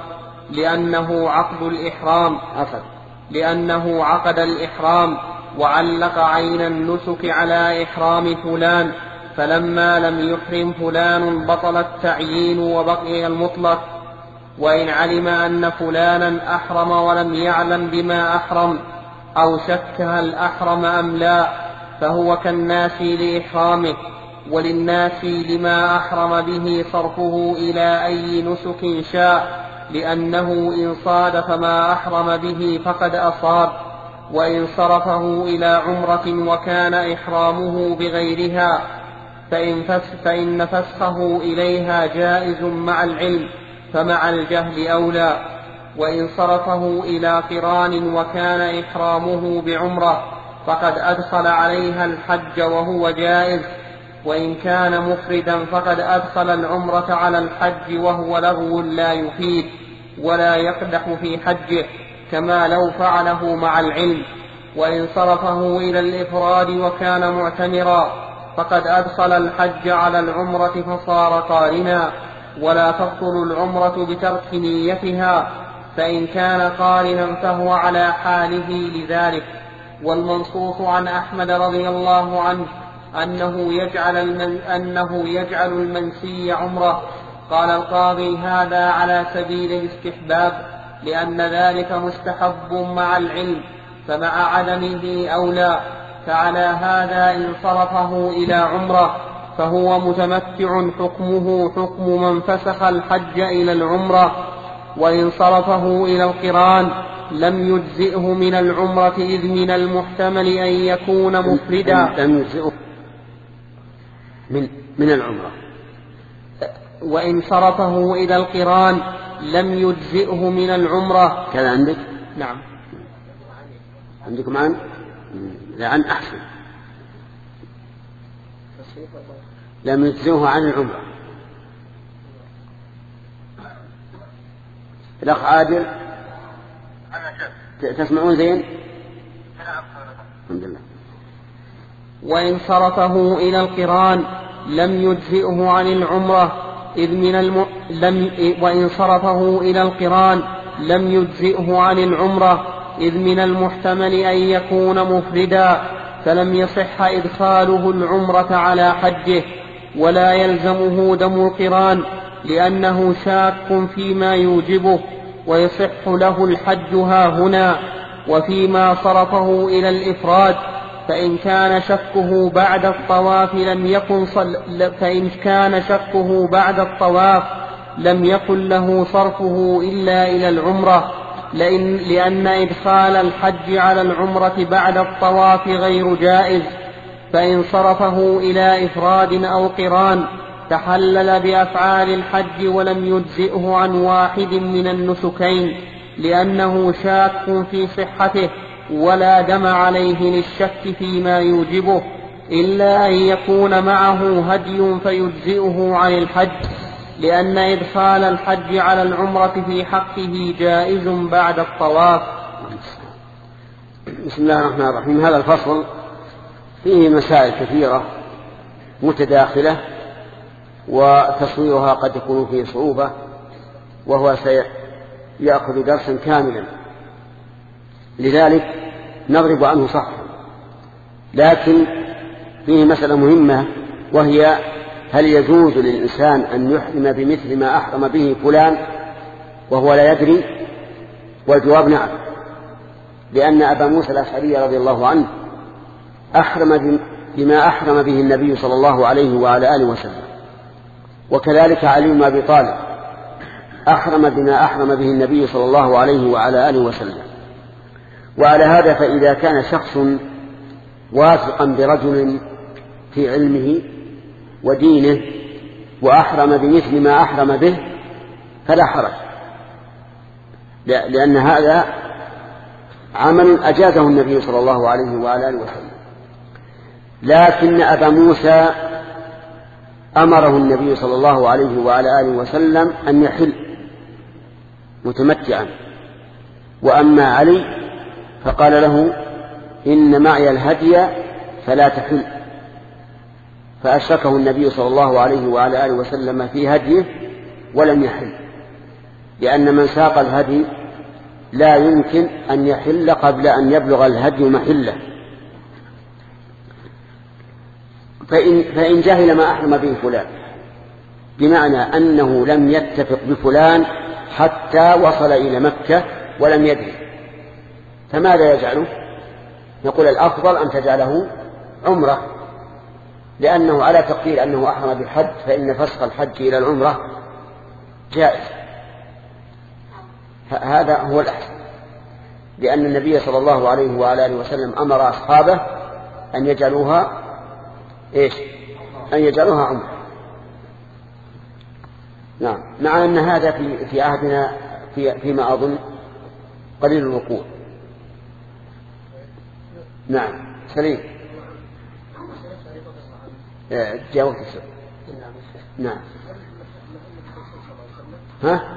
لأنه عقد الإحرام أصل. لأنه عقد الإحرام وعلق عين النسك على إحرام فلان، فلما لم يحرم فلان بطل التعيين وبقي المطلق. وإن علم أن فلانا أحرم ولم يعلم بما أحرم، أو شك هل أحرم أم لا، فهو كالناس لإحرامه، وللناس لما أحرم به صرفه إلى أي نسك شاء، لأنه إن صادف ما أحرم به فقد أصاب. وإن صرفه إلى عمرة وكان إحرامه بغيرها فإن, فس فإن فسخه إليها جائز مع العلم، فمع الجهل أولى. وإن صرفه إلى قران وكان إحرامه بعمرة فقد أدخل عليها الحج وهو جائز. وإن كان مفردا فقد أدخل العمرة على الحج وهو لغو لا يفيد ولا يقدح في حجه، كما لو فعله مع العلم. وإن صرفه إلى الإفراد وكان معتمرا فقد أدخل الحج على العمرة فصار قارنا، ولا تبطل العمرة بترك نيتها، فإن كان قارنا فهو على حاله لذلك. والمنصوص عن أحمد رضي الله عنه أنه يجعل, المن أنه يجعل المنسي عمره. قال القاضي: هذا على سبيل الاستحباب، لأن ذلك مستحب مع العلم، فمع عدمه أولى. فعلى هذا إن صرفه إلى عمره فهو متمتع، حكمه حكم من فسخ الحج إلى العمرة. وإن صرفه إلى القران لم يجزئه من العمرة، إذ من المحتمل أن يكون مفردا. لم يجزئه من, من العمرة. وإن صرفه إلى القران لم يجزئه من العمرة. كذا عندك؟ نعم. عندكم عن؟ لا، عن أحسن. لم يجزئه عن العمرة. الأخ عادل تسمعون زين؟ الحمد لله. وإن صرفه إلى القران لم يجزئه عن العمرة، إذ من الم... لم... وإن صرفه إلى القران لم يجزئه عن العمرة، إذ من المحتمل أن يكون مفردا، فلم يصح إدخاله العمرة على حجه، ولا يلزمه دم القران لأنه شاك فيما يوجبه، ويصح له الحج هاهنا. وفيما صرفه إلى الإفراد فإن كان شكه بعد الطواف لم يكن صل... فإن كان شكه بعد الطواف لم يكن له صرفه إلا إلى العمرة، لأن, لأن إدخال الحج على العمرة بعد الطواف غير جائز. فإن صرفه إلى إفراد أو قران تحلل بأفعال الحج ولم يجزئه عن واحد من النسكين، لأنه شاك في صحته، ولا دم عليه للشك فيما يوجبه، إلا أن يكون معه هدي فيجزئه عن الحج، لأن إدخال الحج على العمرة في حقه جائز بعد الطواف. بسم الله الرحمن الرحيم. هذا الفصل فيه مسائل كثيرة متداخلة، وتصويرها قد يكون فيه صعوبة، وهو سيأخذ درسا كاملا، لذلك نضرب عنه صحا. لكن فيه مسألة مهمة، وهي هل يجوز للإنسان أن يحرم بمثل ما أحرم به فلان وهو لا يدري؟ والجواب نعم، لأن أبا موسى الأشعري رضي الله عنه أحرم بما أحرم به النبي صلى الله عليه وعلى آله وسلم، وكذلك علي بن أبي طالب أحرم بما أحرم به النبي صلى الله عليه وعلى آله وسلم. وعلى هذا فإذا كان شخص واثقا برجل في علمه ودينه وأحرم بمثل ما أحرم به فلا حرج، لأن هذا عمل أجازه النبي صلى الله عليه وعلى آله وسلم. لكن أبا موسى أمره النبي صلى الله عليه وعلى آله وسلم أن يحل متمتعا، وأما علي فقال له إن معي الهدي فلا تحل، فأشركه النبي صلى الله عليه وعلى آله وسلم في هديه ولم يحل، لأن من ساق الهدي لا يمكن أن يحل قبل أن يبلغ الهدي محله. فإن, فإن جهل ما أحرم به فلان، بمعنى أنه لم يتفق بفلان حتى وصل إلى مكة ولم يدري، فماذا يجعله؟ نقول الأفضل أن تجعله عمرة، لأنه على تقدير أنه أحرم بالحج، فإن فسخ الحج إلى العمرة جائز. هذا هو الأحسن، لأن النبي صلى الله عليه وعلى آله وسلم أمر أصحابه أن يجعلوها إيش؟ أن يجعلوها عمرة. نعم، مع أن هذا في في عهدنا في فيما أظن قليل الوقوع. نعم سليم. جاوبت السؤال. نعم. ها؟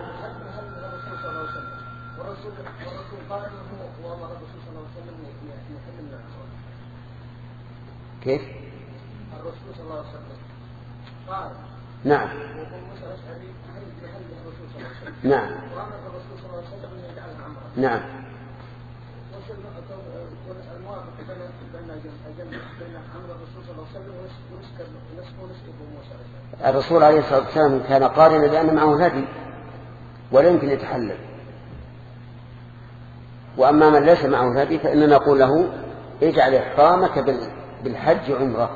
كيف؟ الرسول صلى الله عليه وسلم قال نعم نعم نعم الرسول عليه الصلاة والسلام كان قارنا لأن معه هدي ولا يمكن يتحلل، وأما من ليس معه هدي فإننا نقول له اجعل إحرامك بالحج عمرة.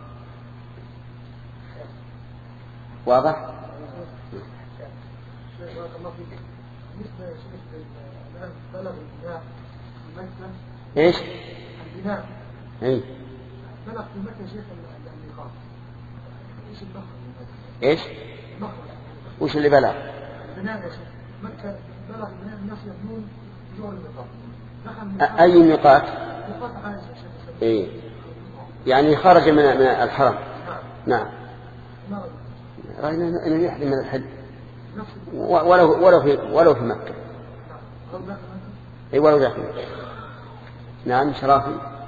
واضح؟ ايش؟ البناء. اي. بلغ في مكة شيخ الميقات. ايش البخر؟ ايش؟ البخر. وش اللي بلغ؟ البناء يا شيخ. مكة بلغ بناء الناس يبنون جوه الميقات. اي ميقات؟ ميقات عائشة يا شيخ. اي. يعني خرج من من الحرم. نعم. نعم. رأينا أنه يحرم من الحج ولو ولو في ولو في مكة. أي ولو داخل. نعم شرافي.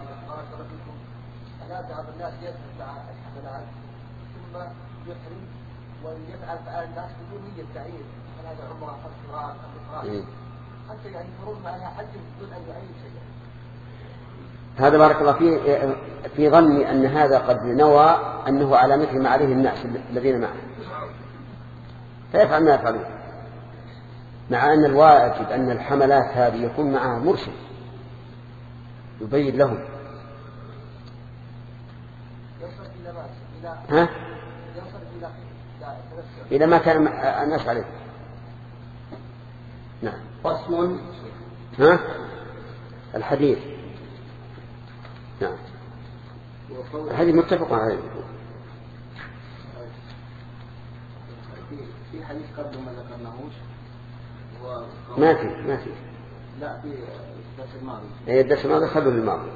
لا بعض الناس يدفع الحملات ثم يحرم ويفعل فعل الناس بدون نية تعيين، هذا عمره خمس مرات أو حتى يعني يمرون على حج بدون أن يعين شيئا. هذا بارك الله فيه في ظني أن هذا قد نوى أنه على مثل ما عليه الناس الذين معه فيفعل ما يفعلون، مع أن الواجب أن الحملات هذه يكون معها مرشد يبين لهم. ها؟ إلى ما كان الناس عليه. نعم. فصل. ها؟ الحديث. نعم. الحديث متفق عليه. في حديث قبل ما ذكرناهوش ما في ما في لا في الدرس الماضي. اي الدرس الماضي خلوا للماضي.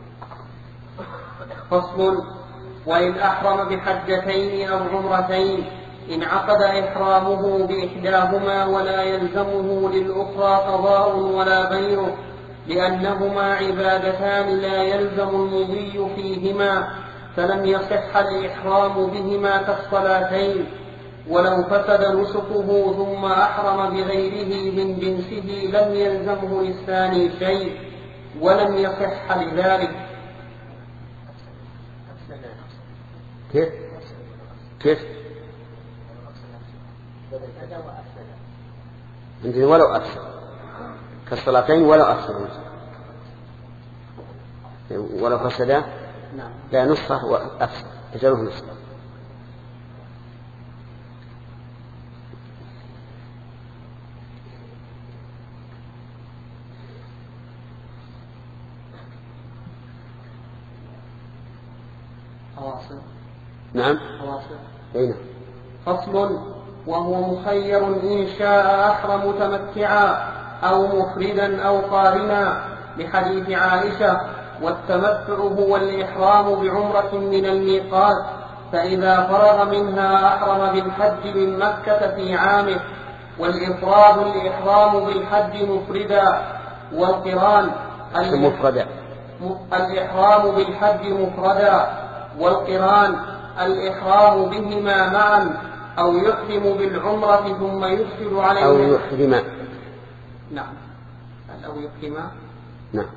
فصل. وإن أحرم بحجتين أو عمرتين انعقد إحرامه بإحداهما ولا يلزمه للأخرى قضاء ولا غيره، لأنهما عبادتان لا يلزم المضي فيهما، فلم يصح الإحرام بهما كالصلاتين. ولو فسد نسكه ثم أحرم بغيره من جنسه لم يلزمه للثاني شيء، ولم يصح لذلك. كيف؟ كيف؟ عندنا ولو أكثر كالصلاتين ولو أكثر، ولو فسدا لا نصفه وأكثر تجعله نصفه. نعم. أين؟ فصل. وهو مخير إن شاء أحرم متمتعا أو مفردا أو قارنا، لحديث عائشة: والتمتع هو الإحرام بعمرة من الميقات، فإذا فرغ منها أحرم بالحج من مكة في عامه. والإفراد الإحرام بالحج مفردا، والقران مفردا الإحرام بالحج مفردا، والقران الإحرام بهما معا، أو يحرم بالعمرة ثم يدخل عليها أو يحرم. نعم. أو يحرم. نعم.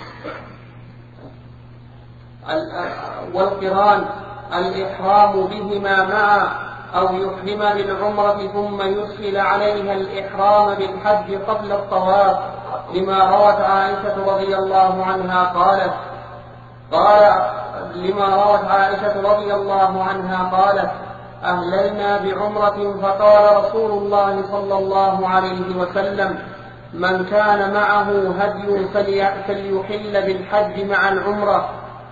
والقران الإحرام بهما معا، أو يحرم بالعمرة ثم يدخل عليها الإحرام بالحج قبل الطواف، لما روت عائشة رضي الله عنها قالت قال لما روت عائشة رضي الله عنها قالت: أهللنا بعمرة فقال رسول الله صلى الله عليه وسلم: من كان معه هدي فليحل بالحج مع العمرة،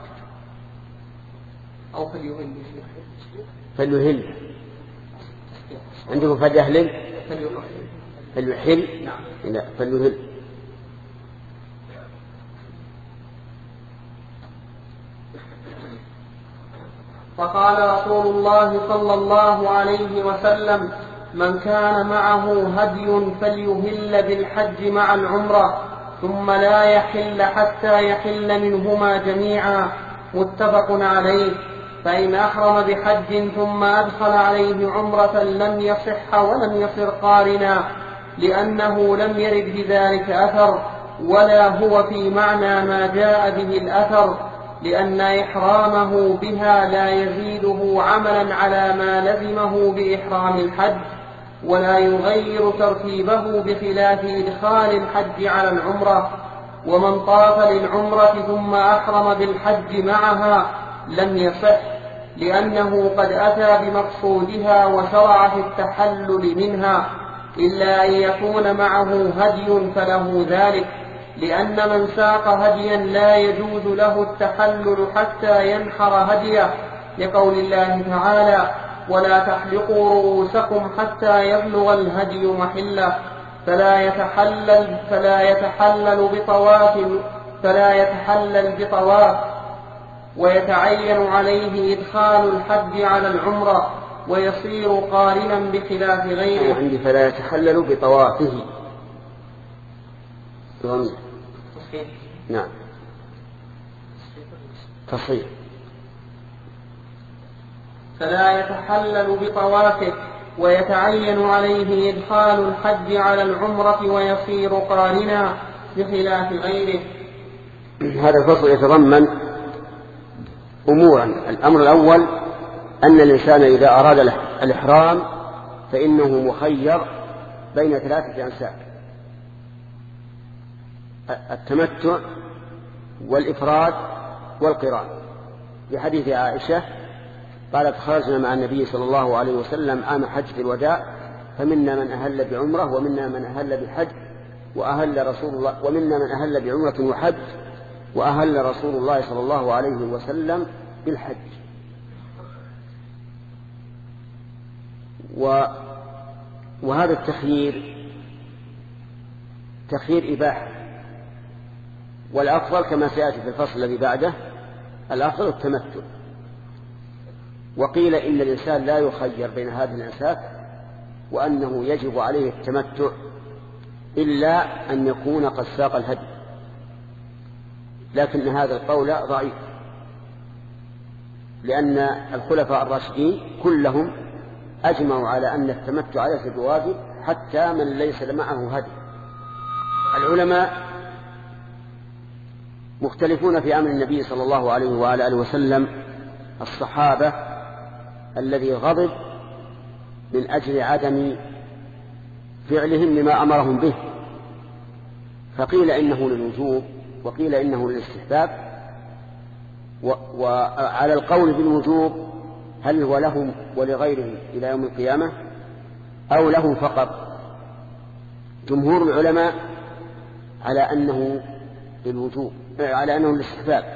أو فليهل فليهل عندكم فليهل فليحل لا فليهل. فقال رسول الله صلى الله عليه وسلم: من كان معه هدي فليهل بالحج مع العمرة، ثم لا يحل حتى يحل منهما جميعا. متفق عليه. فإن أحرم بحج ثم أدخل عليه عمرة لم يصح ولم يصر قارنا، لأنه لم يرد بذلك أثر، ولا هو في معنى ما جاء به الأثر، لأن إحرامه بها لا يزيده عملا على ما لزمه بإحرام الحج، ولا يغير ترتيبه بخلاف إدخال الحج على العمرة. ومن طاف للعمرة ثم أحرم بالحج معها لم يصح، لأنه قد أتى بمقصودها وشرع في التحلل منها، إلا أن يكون معه هدي فله ذلك، لأن من ساق هديا لا يجوز له التحلل حتى ينحر هديه، لقول الله تعالى: ولا تحلقوا رؤوسكم حتى يبلغ الهدي محله. فلا يتحلل فلا يتحلل بطواف فلا يتحلل بطواف ويتعين عليه إدخال الحج على العمرة، ويصير قارنا بخلاف غيره. عندي فلا يتحلل بطوافه. نعم. تصحيح. فلا يتحلل بطوافه ويتعين عليه إدخال الحج على العمرة ويصير قارنا بخلاف غيره. هذا الفصل يتضمن أمورا. الأمر الأول أن الإنسان إذا أراد الإحرام فإنه مخير بين ثلاثة أنساك: التمتع والإفراد والقران. بحديث عائشة قالت: خرجنا مع النبي صلى الله عليه وسلم عام حجة الوداع فمنا من أهل بعمرة ومنا من أهل بحج وأهل رسول الله ومنا من أهل بعمرة وحج وأهل رسول الله صلى الله عليه وسلم بالحج. و وهذا التخيير تخيير إباحة، والأفضل كما سيأتي في الفصل الذي بعده الأفضل التمتع. وقيل إن الإنسان لا يخير بين هذه الأنساك وأنه يجب عليه التمتع إلا أن يكون قد ساق الهدي، لكن هذا القول ضعيف، لأن الخلفاء الراشدين كلهم أجمعوا على أن التمتع ليس بواجب حتى من ليس معه هدي. العلماء مختلفون في أمر النبي صلى الله عليه وعلى آله وسلم. الصحابة الذي غضب من أجل عدم فعلهم لما أمرهم به، فقيل إنه للوجوب وقيل إنه للاستحباب. وعلى القول بالوجوب هل هو لهم ولغيرهم إلى يوم القيامة أو لهم فقط؟ جمهور العلماء على أنه للوجوب، على أنه للاستحباب.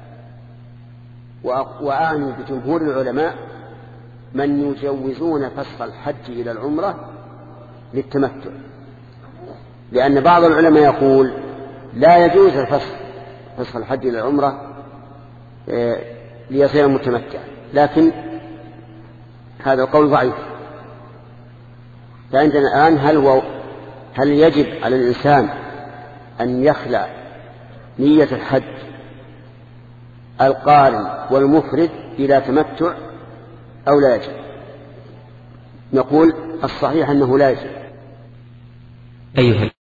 وأعني بجمهور العلماء من يجوزون فسخ الحج إلى العمرة للتمتع، لأن بعض العلماء يقول لا يجوز الفسخ فسخ الحج إلى العمرة ليصير متمتع، لكن هذا القول ضعيف. فعندنا الآن هل, هو هل يجب على الإنسان أن يخلع نية الحج القارن والمفرد إلى تمتع أو لا يجب؟ نقول الصحيح أنه لا يجب. أيها